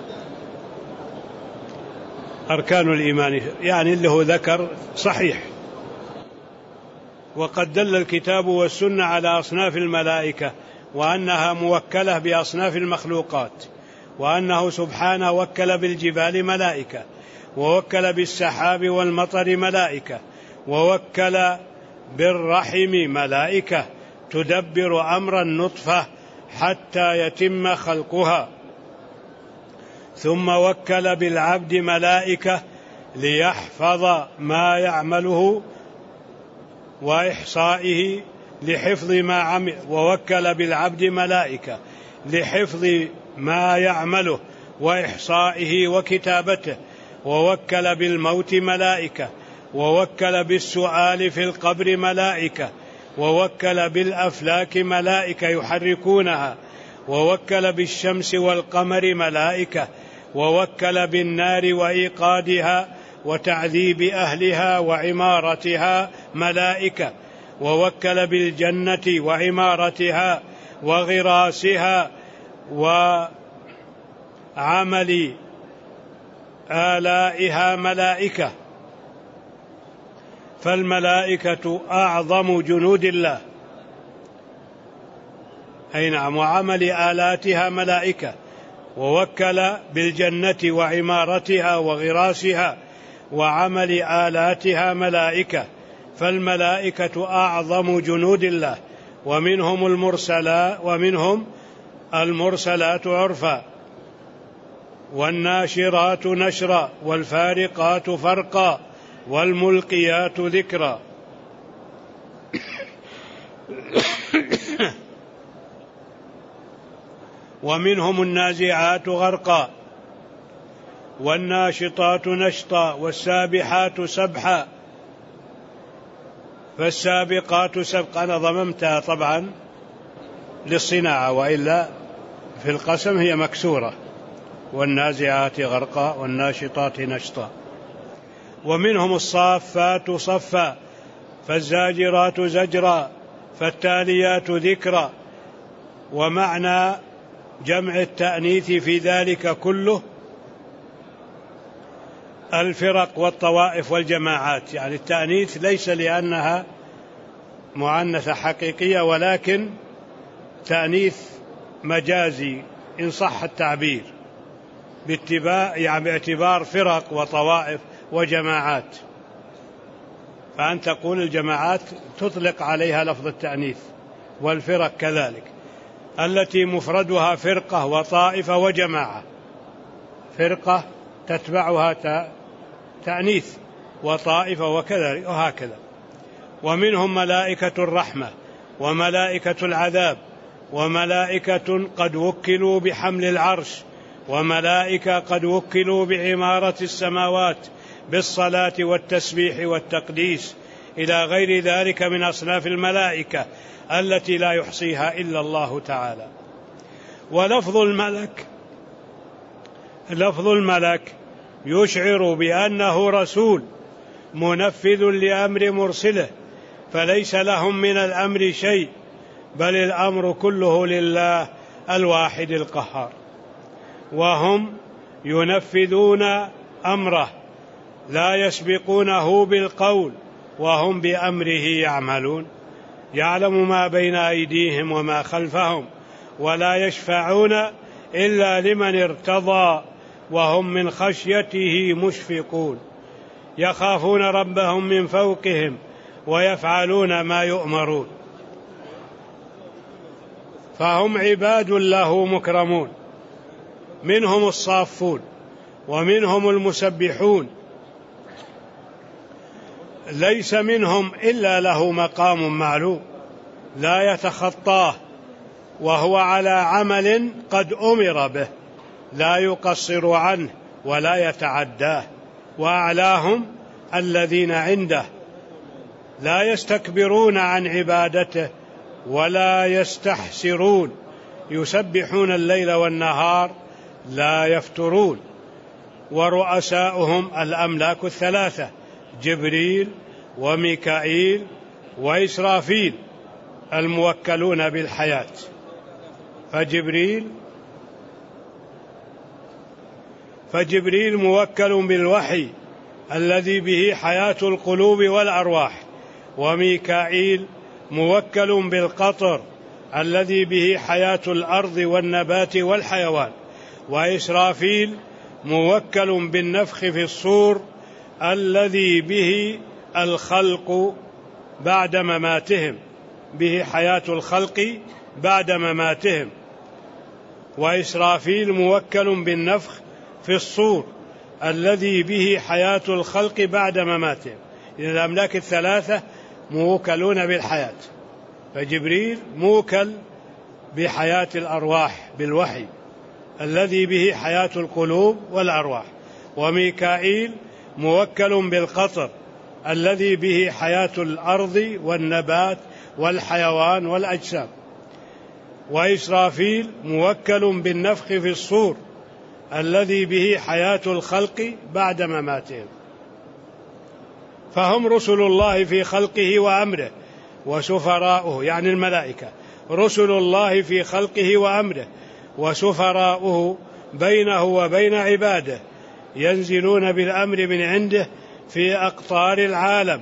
أركان الإيمان يعني اللي هو ذكر صحيح. وقد دل الكتاب والسنة على أصناف الملائكة وأنها موكلة بأصناف المخلوقات، وأنه سبحانه وكل بالجبال ملائكة، ووكل بالسحاب والمطر ملائكة، ووكل بالرحم ملائكة تدبر أمر النطفة حتى يتم خلقها، ثم وكل بالعبد ملائكة ليحفظ ما يعمله وإحصائه لحفظ ما عمل، ووكل بالعبد ملائكة لحفظ ما يعمله وإحصائه وكتابته، ووكل بالموت ملائكة، ووكل بالسؤال في القبر ملائكة، ووكل بالأفلاك ملائكة يحركونها، ووكل بالشمس والقمر ملائكة، ووكل بالنار وإيقادها وتعذيب أهلها وعمارتها ملائكة، ووكل بالجنة وعمارتها وغراسها وعمل آلائها ملائكة. فالملائكة أعظم جنود الله، أي نعم، وعمل آلاتها ملائكة، ووكل بالجنة وعمارتها وغراسها وعمل آلاتها ملائكة. فالملائكة أعظم جنود الله، ومنهم المرسلات ومنهم المرسلات عرفا، والناشرات نشرا، والفارقات فرقا، والملقيات ذكرا. ومنهم النازعات غرقا، والناشطات نشطا، والسابحات سبحا، فالسابقات سبقا. أنا ضممتها طبعا للصناعة، وإلا في القسم هي مكسورة. والنازعات غرقا، والناشطات نشطا. ومنهم الصافات صفا، فالزاجرات زجرا، فالتاليات ذكرا. ومعنى جمع التأنيث في ذلك كله الفرق والطوائف والجماعات، يعني التأنيث ليس لأنها مؤنثة حقيقية، ولكن تأنيث مجازي إن صح التعبير، باتباع يعني باعتبار فرق وطوائف وجماعات. فأن تقول الجماعات تطلق عليها لفظ التأنيث، والفرق كذلك، التي مفردها فرقة وطائفة وجماعة. فرقة تتبعها تأنيث، وطائفة وكذلك وهكذا. ومنهم ملائكة الرحمة، وملائكة العذاب، وملائكة قد وكلوا بحمل العرش، وملائكة قد وكلوا بعمارة السماوات بالصلاة والتسبيح والتقديس، إلى غير ذلك من أصناف الملائكة التي لا يحصيها إلا الله تعالى. ولفظ الملك لفظ الملك يشعر بأنه رسول منفذ لأمر مرسله، فليس لهم من الأمر شيء، بل الأمر كله لله الواحد القهار، وهم ينفذون أمره لا يسبقونه بالقول وهم بأمره يعملون، يعلم ما بين أيديهم وما خلفهم ولا يشفعون إلا لمن ارتضى وهم من خشيته مشفقون، يخافون ربهم من فوقهم ويفعلون ما يؤمرون، فهم عباد له مكرمون، منهم الصافون ومنهم المسبحون، ليس منهم إلا له مقام معلوم لا يتخطاه، وهو على عمل قد أمر به لا يقصر عنه ولا يتعداه، وأعلاهم الذين عنده لا يستكبرون عن عبادته ولا يستحسرون، يسبحون الليل والنهار لا يفترون. ورؤساؤهم الأملاك الثلاثة جبريل وميكائيل وإسرافيل الموكلون بالحياة، فجبريل فجبريل موكل بالوحي الذي به حياة القلوب والأرواح، وميكائيل موكل بالقطر الذي به حياة الأرض والنبات والحيوان، وإسرافيل موكل بالنفخ في الصور الذي به الخلق بعد مماتهم، به حياة الخلق بعد مماتهم، وإسرافيل موكل بالنفخ في الصور الذي به حياة الخلق بعد مماتهم. إذا الأملاك الثلاثة موكلون بالحياة، فجبريل موكل بحياة الأرواح بالوحي الذي به حياة القلوب والأرواح، وميكائيل موكل بالقطر الذي به حياة الأرض والنبات والحيوان والأجسام، وإسرافيل موكل بالنفخ في الصور الذي به حياة الخلق بعد مماتهم، فهم رسل الله في خلقه وأمره وسفراؤه، يعني الملائكة رسل الله في خلقه وأمره وسفراؤه بينه وبين عباده، ينزلون بالأمر من عنده في أقطار العالم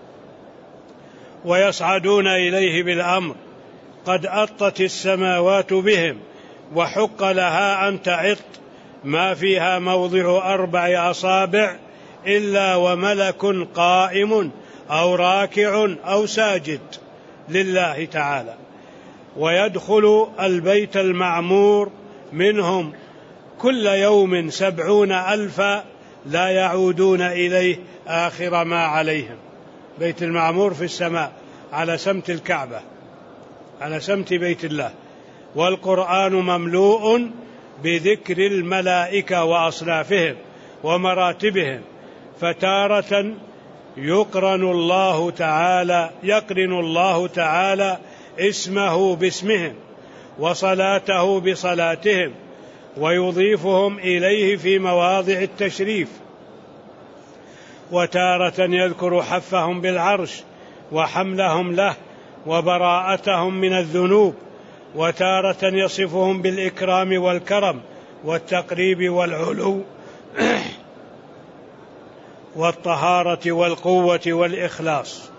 ويصعدون إليه بالأمر، قد أطت السماوات بهم وحق لها أن تعط، ما فيها موضع أربع أصابع إلا وملك قائم أو راكع أو ساجد لله تعالى، ويدخل البيت المعمور منهم كل يوم سبعون ألفا لا يعودون إليه آخر ما عليهم. بيت المعمور في السماء على سمت الكعبة، على سمت بيت الله، والقرآن مملوء بذكر الملائكة وأصنافهم ومراتبهم، فتارة يقرن الله تعالى يقرن الله تعالى اسمه باسمهم وصلاته بصلاتهم، ويضيفهم إليه في مواضع التشريف، وتارة يذكر حفهم بالعرش وحملهم له وبراءتهم من الذنوب، وتارة يصفهم بالإكرام والكرم والتقريب والعلو والطهارة والقوة والإخلاص.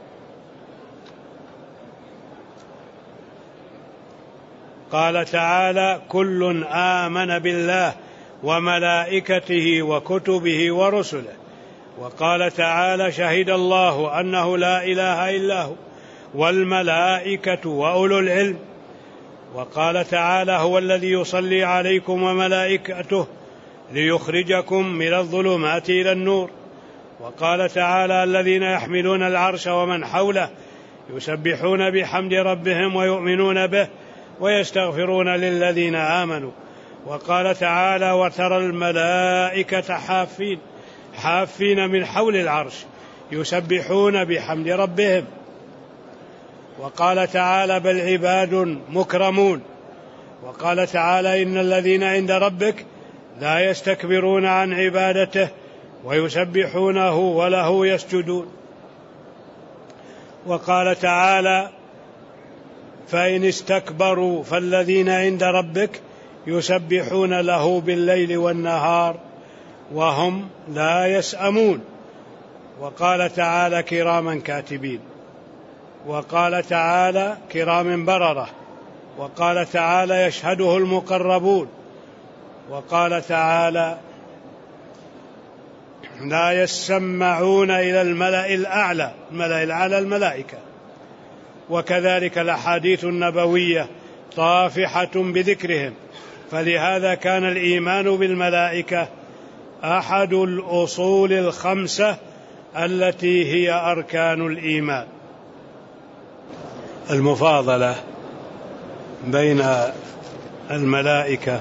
قال تعالى: كل آمن بالله وملائكته وكتبه ورسله. وقال تعالى: شهد الله أنه لا إله إلا هو والملائكة وأولو العلم. وقال تعالى: هو الذي يصلي عليكم وملائكته ليخرجكم من الظلمات إلى النور. وقال تعالى: الذين يحملون العرش ومن حوله يسبحون بحمد ربهم ويؤمنون به ويستغفرون للذين آمنوا. وقال تعالى: وترى الملائكة حافين حافين من حول العرش يسبحون بحمد ربهم. وقال تعالى: بل عباد مكرمون. وقال تعالى: إن الذين عند ربك لا يستكبرون عن عبادته ويسبحونه وله يسجدون. وقال تعالى: فإن استكبروا فالذين عند ربك يسبحون له بالليل والنهار وهم لا يسأمون. وقال تعالى كراما كاتبين، وقال تعالى كرام بررة، وقال تعالى يشهده المقربون، وقال تعالى لا يسمعون إلى الملأ الأعلى، الملأ الأعلى الملائكة. وكذلك الأحاديث النبوية طافحة بذكرهم، فلهذا كان الإيمان بالملائكة أحد الأصول الخمسة التي هي أركان الإيمان. المفاضلة بين الملائكة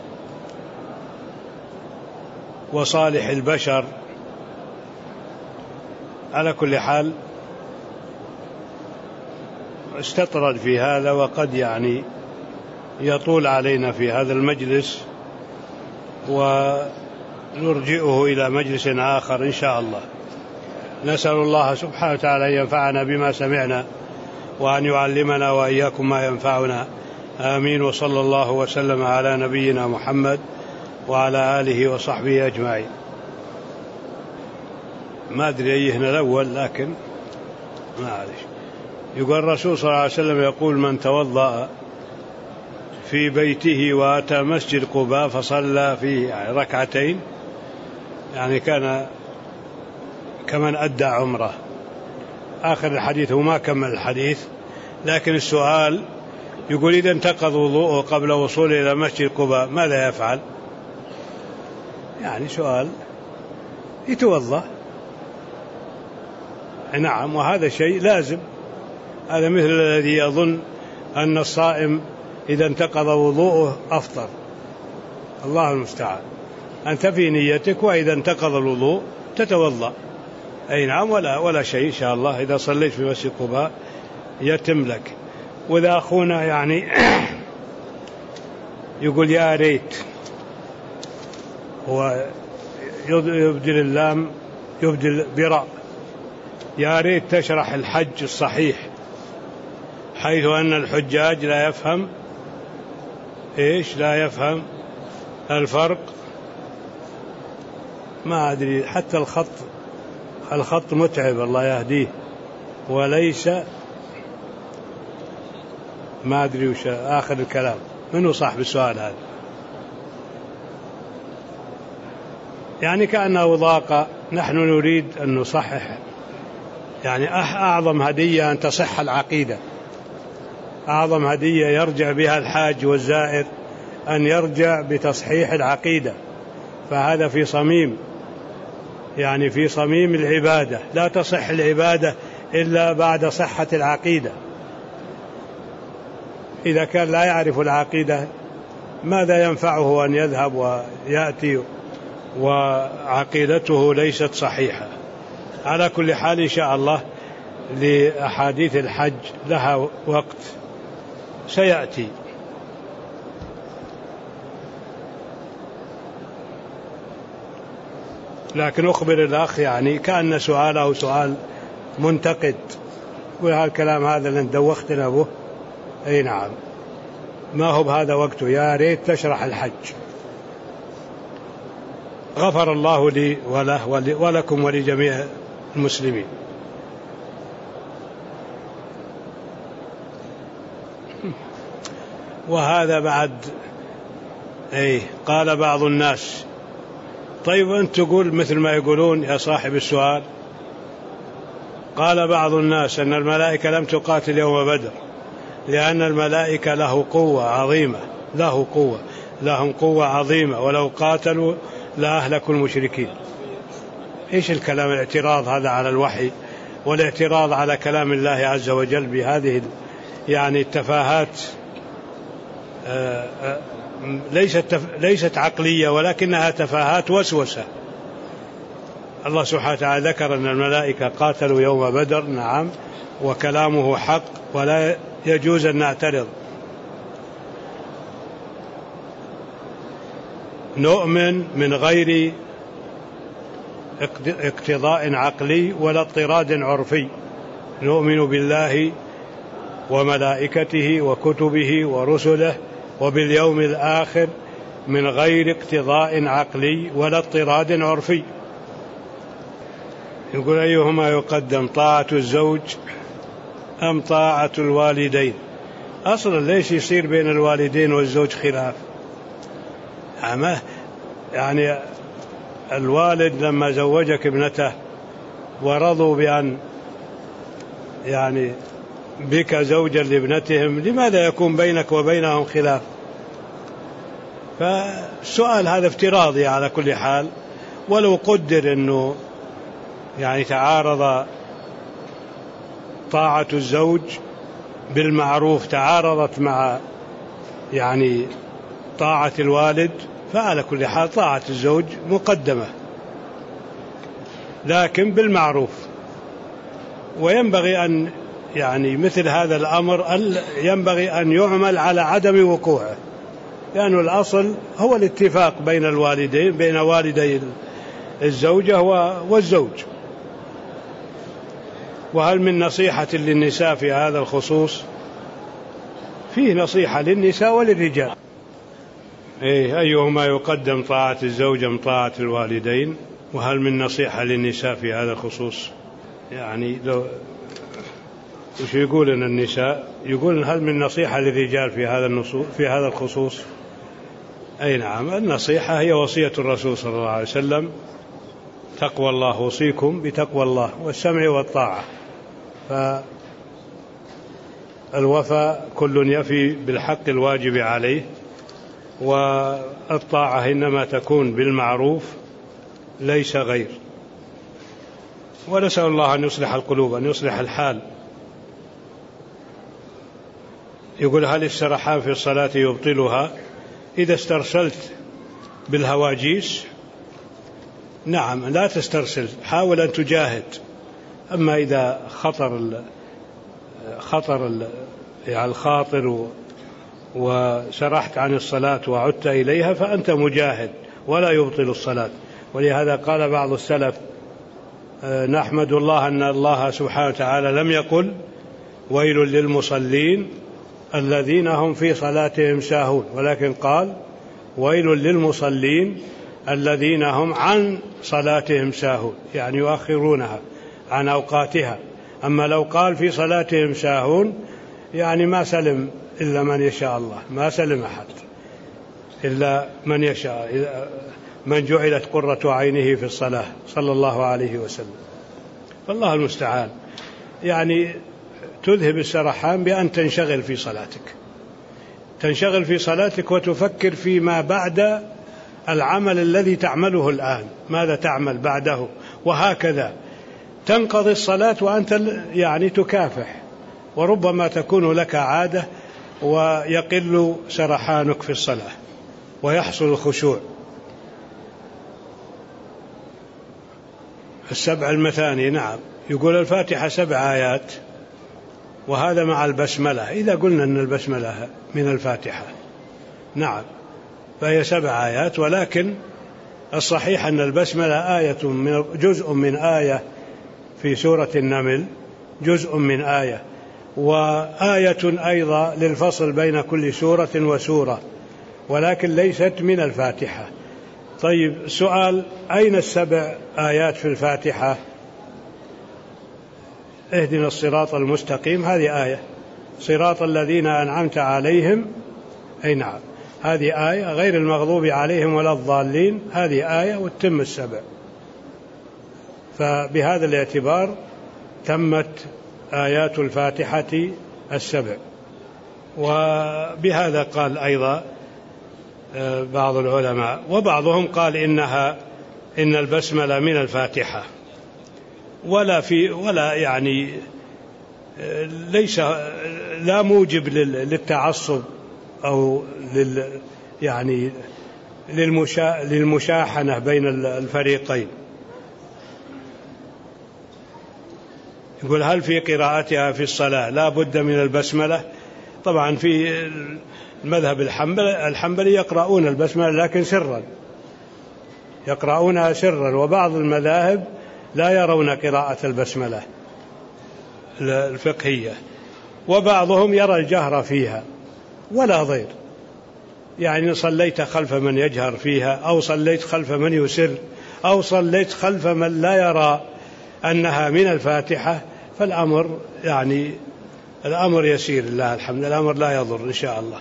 وصالح البشر على كل حال استطرد في هذا، وقد يعني يطول علينا في هذا المجلس، ونرجئه إلى مجلس آخر إن شاء الله. نسأل الله سبحانه وتعالى أن ينفعنا بما سمعنا، وأن يعلمنا وإياكم ما ينفعنا، آمين. وصلى الله وسلم على نبينا محمد وعلى آله وصحبه أجمعين. ما أدري أيهنا الأول، لكن ما أعرف. يقول الرسول صلى الله عليه وسلم يقول من توضأ في بيته وأتى مسجد قباء فصلى فيه يعني ركعتين، يعني كان كمن أدى عمره. آخر الحديث هو ما كمل الحديث، لكن السؤال يقول إذا انتقض وضوءه قبل وصوله إلى مسجد قباء ماذا يفعل؟ يعني سؤال، يتوضأ. نعم، وهذا شيء لازم. هذا مثل الذي يظن أن الصائم إذا انتقض وضوءه أفطر. الله المستعان. أنت في نيتك، وإذا انتقض الوضوء تتوضأ. أي نعم، ولا ولا شيء إن شاء الله. إذا صليت في مسجد قباء يتم لك. وإذا أخونا يعني يقول يا ريت، هو يبدل اللام يبدل براء، يا ريت تشرح الحج الصحيح، حيث أن الحجاج لا يفهم إيش لا يفهم الفرق. ما أدري، حتى الخط الخط متعب، الله يهديه. وليس ما أدري وش آخر الكلام. منو صاحب السؤال هذا؟ يعني كأنه ضاق. نحن نريد أن نصحح، يعني أعظم هدية أن تصح العقيدة، أعظم هدية يرجع بها الحاج والزائر أن يرجع بتصحيح العقيدة. فهذا في صميم، يعني في صميم العبادة. لا تصح العبادة إلا بعد صحة العقيدة. إذا كان لا يعرف العقيدة ماذا ينفعه أن يذهب ويأتي وعقيدته ليست صحيحة؟ على كل حال إن شاء الله لأحاديث الحج لها وقت سيأتي. لكن أخبر الأخ يعني كأن سؤاله سؤال منتقد، وهذا الكلام هذا اللي دوختنا به. أي نعم، ما هو بهذا وقته. يا ريت تشرح الحج. غفر الله لي وله ولكم ولجميع المسلمين. وهذا بعد أي قال بعض الناس. طيب أنت تقول مثل ما يقولون يا صاحب السؤال. قال بعض الناس أن الملائكة لم تقاتل يوم بدر لأن الملائكة له قوة عظيمة، له قوة لهم قوة عظيمة، ولو قاتلوا لأهلكوا المشركين. إيش الكلام؟ الاعتراض هذا على الوحي، والاعتراض على كلام الله عز وجل بهذه يعني التفاهات. ليست ليست عقلية، ولكنها تفاهات وسوسة. الله سبحانه وتعالى ذكر أن الملائكة قاتلوا يوم بدر، نعم، وكلامه حق ولا يجوز أن نعترض. نؤمن من غير اقتضاء عقلي ولا اضطراد عرفي. نؤمن بالله وملائكته وكتبه ورسله وباليوم الآخر من غير اقتضاء عقلي ولا اضطراد عرفي. يقول أيهما يقدم، طاعة الزوج أم طاعة الوالدين؟ أصلا ليش يصير بين الوالدين والزوج خلاف؟ يعني الوالد لما زوجك ابنته ورضوا بأن يعني بك زوجا لابنتهم، لماذا يكون بينك وبينهم خلاف؟ فالسؤال هذا افتراضي على كل حال. ولو قدر أنه يعني تعارض طاعة الزوج بالمعروف تعارضت مع يعني طاعة الوالد، فعلى كل حال طاعة الزوج مقدمة لكن بالمعروف. وينبغي أن يعني مثل هذا الأمر ينبغي أن يعمل على عدم وقوعه، لأن يعني الأصل هو الاتفاق بين الوالدين بين والدي الزوجة والزوج. وهل من نصيحة للنساء في هذا الخصوص؟ فيه نصيحة للنساء وللرجال. إيه أيهما يقدم، طاعة الزوج أم طاعة الوالدين؟ وهل من نصيحة للنساء في هذا الخصوص؟ يعني لو وش يقول إن النساء يقول هل من نصيحة للرجال في هذا النصوص في هذا الخصوص؟ أي نعم، النصيحة هي وصية الرسول صلى الله عليه وسلم: تقوى الله، أوصيكم بتقوى الله والسمع والطاعة. فالوفاء كل يفي بالحق الواجب عليه، والطاعة إنما تكون بالمعروف ليس غير. ونسأل الله أن يصلح القلوب، أن يصلح الحال. يقول هل السرحان في الصلاة يبطلها إذا استرسلت بالهواجيس؟ نعم، لا تسترسل، حاول أن تجاهد. أما إذا خطر ال خطر ال يعني الخاطر وسرحت عن الصلاة وعدت إليها فأنت مجاهد ولا يبطل الصلاة. ولهذا قال بعض السلف: نحمد الله أن الله سبحانه وتعالى لم يقل ويل للمصلين الذين هم في صلاتهم ساهون، ولكن قال ويل للمصلين الذين هم عن صلاتهم ساهون، يعني يؤخرونها عن أوقاتها. أما لو قال في صلاتهم ساهون يعني ما سلم إلا من يشاء الله، ما سلم أحد إلا من يشاء، من جعلت قرة عينه في الصلاة صلى الله عليه وسلم. فالله المستعان. يعني تذهب السرحان بأن تنشغل في صلاتك، تنشغل في صلاتك وتفكر فيما بعد العمل الذي تعمله الآن، ماذا تعمل بعده، وهكذا تنقضي الصلاة وأنت يعني تكافح، وربما تكون لك عادة ويقل سرحانك في الصلاة ويحصل الخشوع. السبع المثاني، نعم، يقول الفاتحة سبع آيات، وهذا مع البسملة، إذا قلنا أن البسملة من الفاتحة نعم فهي سبع آيات، ولكن الصحيح أن البسملة آية من جزء من آية في سورة النمل، جزء من آية، وآية أيضا للفصل بين كل سورة وسورة، ولكن ليست من الفاتحة. طيب سؤال: أين السبع آيات في الفاتحة؟ اهدنا الصراط المستقيم، هذه آية. صراط الذين أنعمت عليهم، أي نعم هذه آية. غير المغضوب عليهم ولا الضالين، هذه آية، وتتم السبع. فبهذا الاعتبار تمت آيات الفاتحة السبع. وبهذا قال أيضا بعض العلماء، وبعضهم قال إنها إن البسملة من الفاتحة، ولا في ولا يعني ليس لا موجب للتعصب أو لل يعني للمشا للمشاحنة بين الفريقين. يقول هل في قراءتها في الصلاة لا بد من البسملة؟ طبعا في المذهب الحنبلي الحنبلي يقرؤون البسملة لكن سرا، يقرؤونها سرا، وبعض المذاهب لا يرون قراءة البسملة الفقهية. وبعضهم يرى الجهر فيها ولا ضير، يعني صليت خلف من يجهر فيها أو صليت خلف من يسر أو صليت خلف من لا يرى أنها من الفاتحة، فالأمر يعني الأمر يسير لله الحمد، الأمر لا يضر إن شاء الله.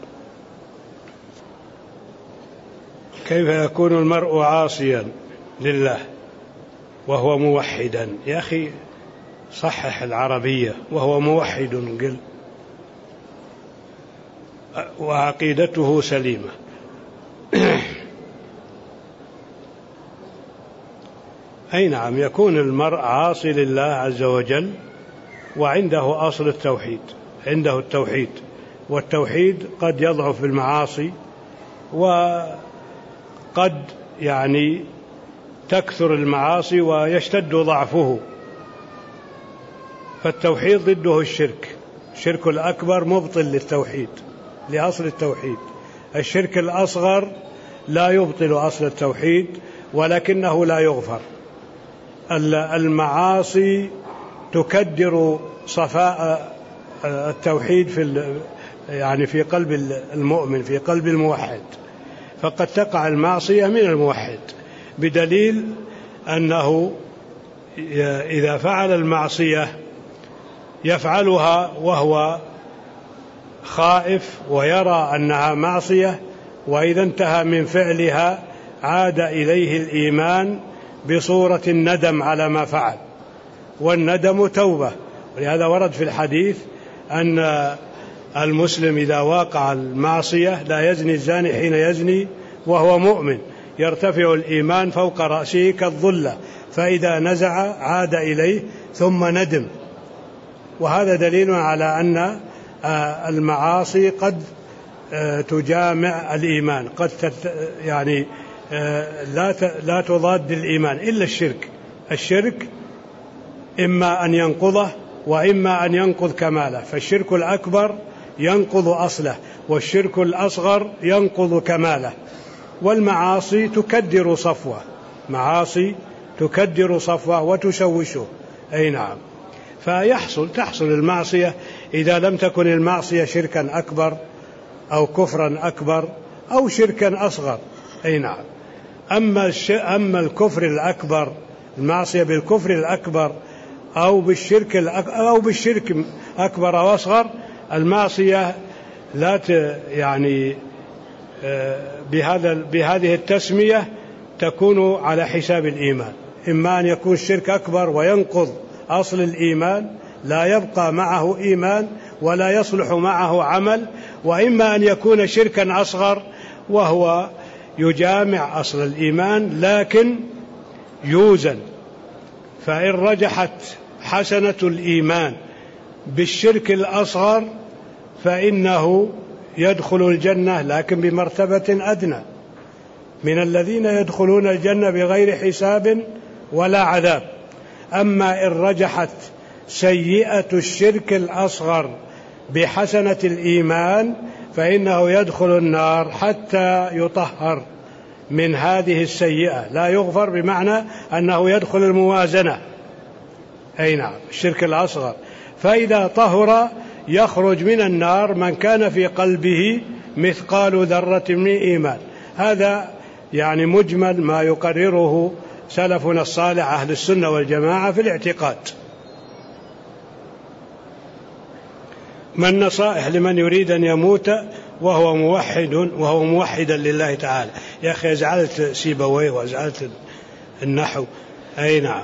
كيف يكون المرء عاصيا لله وهو موحدا؟ يا أخي صحح العربية. وهو موحد قل وعقيدته سليمة. أي نعم، يكون المرء عاصي لله عز وجل وعنده أصل التوحيد، عنده التوحيد، والتوحيد قد يضعف بالمعاصي وقد يعني تكثر المعاصي ويشتد ضعفه. فالتوحيد ضده الشرك، الشرك الأكبر مبطل للتوحيد لأصل التوحيد، الشرك الأصغر لا يبطل أصل التوحيد ولكنه لا يغفر. المعاصي تكدر صفاء التوحيد في يعني في قلب المؤمن، في قلب الموحد، فقد تقع المعصية من الموحد، بدليل أنه إذا فعل المعصية يفعلها وهو خائف ويرى أنها معصية، وإذا انتهى من فعلها عاد إليه الإيمان بصورة الندم على ما فعل، والندم توبة. ولهذا ورد في الحديث أن المسلم إذا واقع المعصية لا يزني الزاني حين يزني وهو مؤمن، يرتفع الإيمان فوق رأسه كالظلة، فإذا نزع عاد إليه ثم ندم. وهذا دليل على أن المعاصي قد تجامع الإيمان، قد يعني لا لا تضاد الإيمان إلا الشرك. الشرك إما أن ينقضه وإما أن ينقض كماله، فالشرك الأكبر ينقض أصله والشرك الأصغر ينقض كماله. والمعاصي تكدر صفوه، معاصي تكدر صفوه وتشوشه. أي نعم، فيحصل تحصل المعصية إذا لم تكن المعصية شركا أكبر أو كفرا أكبر أو شركا أصغر. أي نعم. أما أما الكفر الأكبر، المعصية بالكفر الأكبر أو بالشرك أو بالشرك أكبر أو أصغر، المعصية لا يعني بهذا بهذه التسمية تكون على حساب الإيمان. إما أن يكون الشرك أكبر وينقض أصل الإيمان لا يبقى معه إيمان ولا يصلح معه عمل، وإما أن يكون شركا أصغر وهو يجامع أصل الإيمان لكن يوزن. فإن رجحت حسنة الإيمان بالشرك الأصغر فإنه يدخل الجنة لكن بمرتبة أدنى من الذين يدخلون الجنة بغير حساب ولا عذاب. أما إن رجحت سيئة الشرك الأصغر بحسنة الإيمان فإنه يدخل النار حتى يطهر من هذه السيئة. لا يغفر بمعنى أنه يدخل الموازنة. أي نعم، الشرك الأصغر. فإذا طهر يخرج من النار من كان في قلبه مثقال ذرة من إيمان. هذا يعني مجمل ما يقرره سلفنا الصالح أهل السنة والجماعة في الاعتقاد. ما النصائح لمن يريد أن يموت وهو موحد وهو موحدا لله تعالى؟ يا أخي أزعلت سيبويه وأزعلت النحو. أي نعم.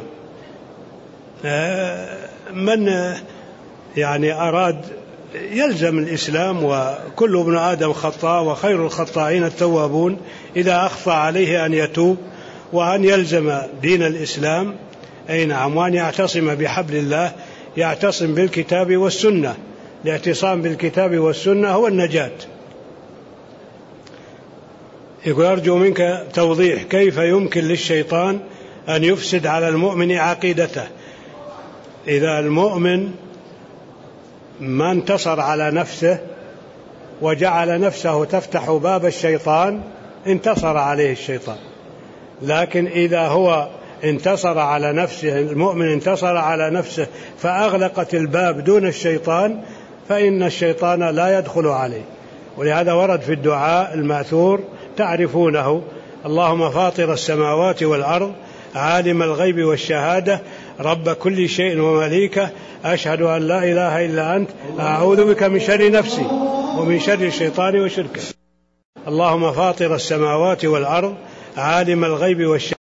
من يعني أراد يلزم الإسلام، وكل ابن آدم خطاء وخير الخطائين التوابون، إذا أخطأ عليه أن يتوب وأن يلزم دين الإسلام. أي نعم. وأن يعتصم بحبل الله، يعتصم بالكتاب والسنة. الاعتصام بالكتاب والسنة هو النجاة. يقول أرجو منك توضيح كيف يمكن للشيطان أن يفسد على المؤمن عقيدته. إذا المؤمن ما انتصر على نفسه وجعل نفسه تفتح باب الشيطان انتصر عليه الشيطان، لكن إذا هو انتصر على نفسه، المؤمن انتصر على نفسه فأغلقت الباب دون الشيطان، فإن الشيطان لا يدخل عليه. ولهذا ورد في الدعاء المأثور تعرفونه: اللهم فاطر السماوات والأرض عالم الغيب والشهادة رب كل شيء ومليكه أشهد أن لا إله إلا أنت أعوذ بك من شر نفسي ومن شر الشيطان وشركه. اللهم فاطر السماوات والأرض عالم الغيب والشهادة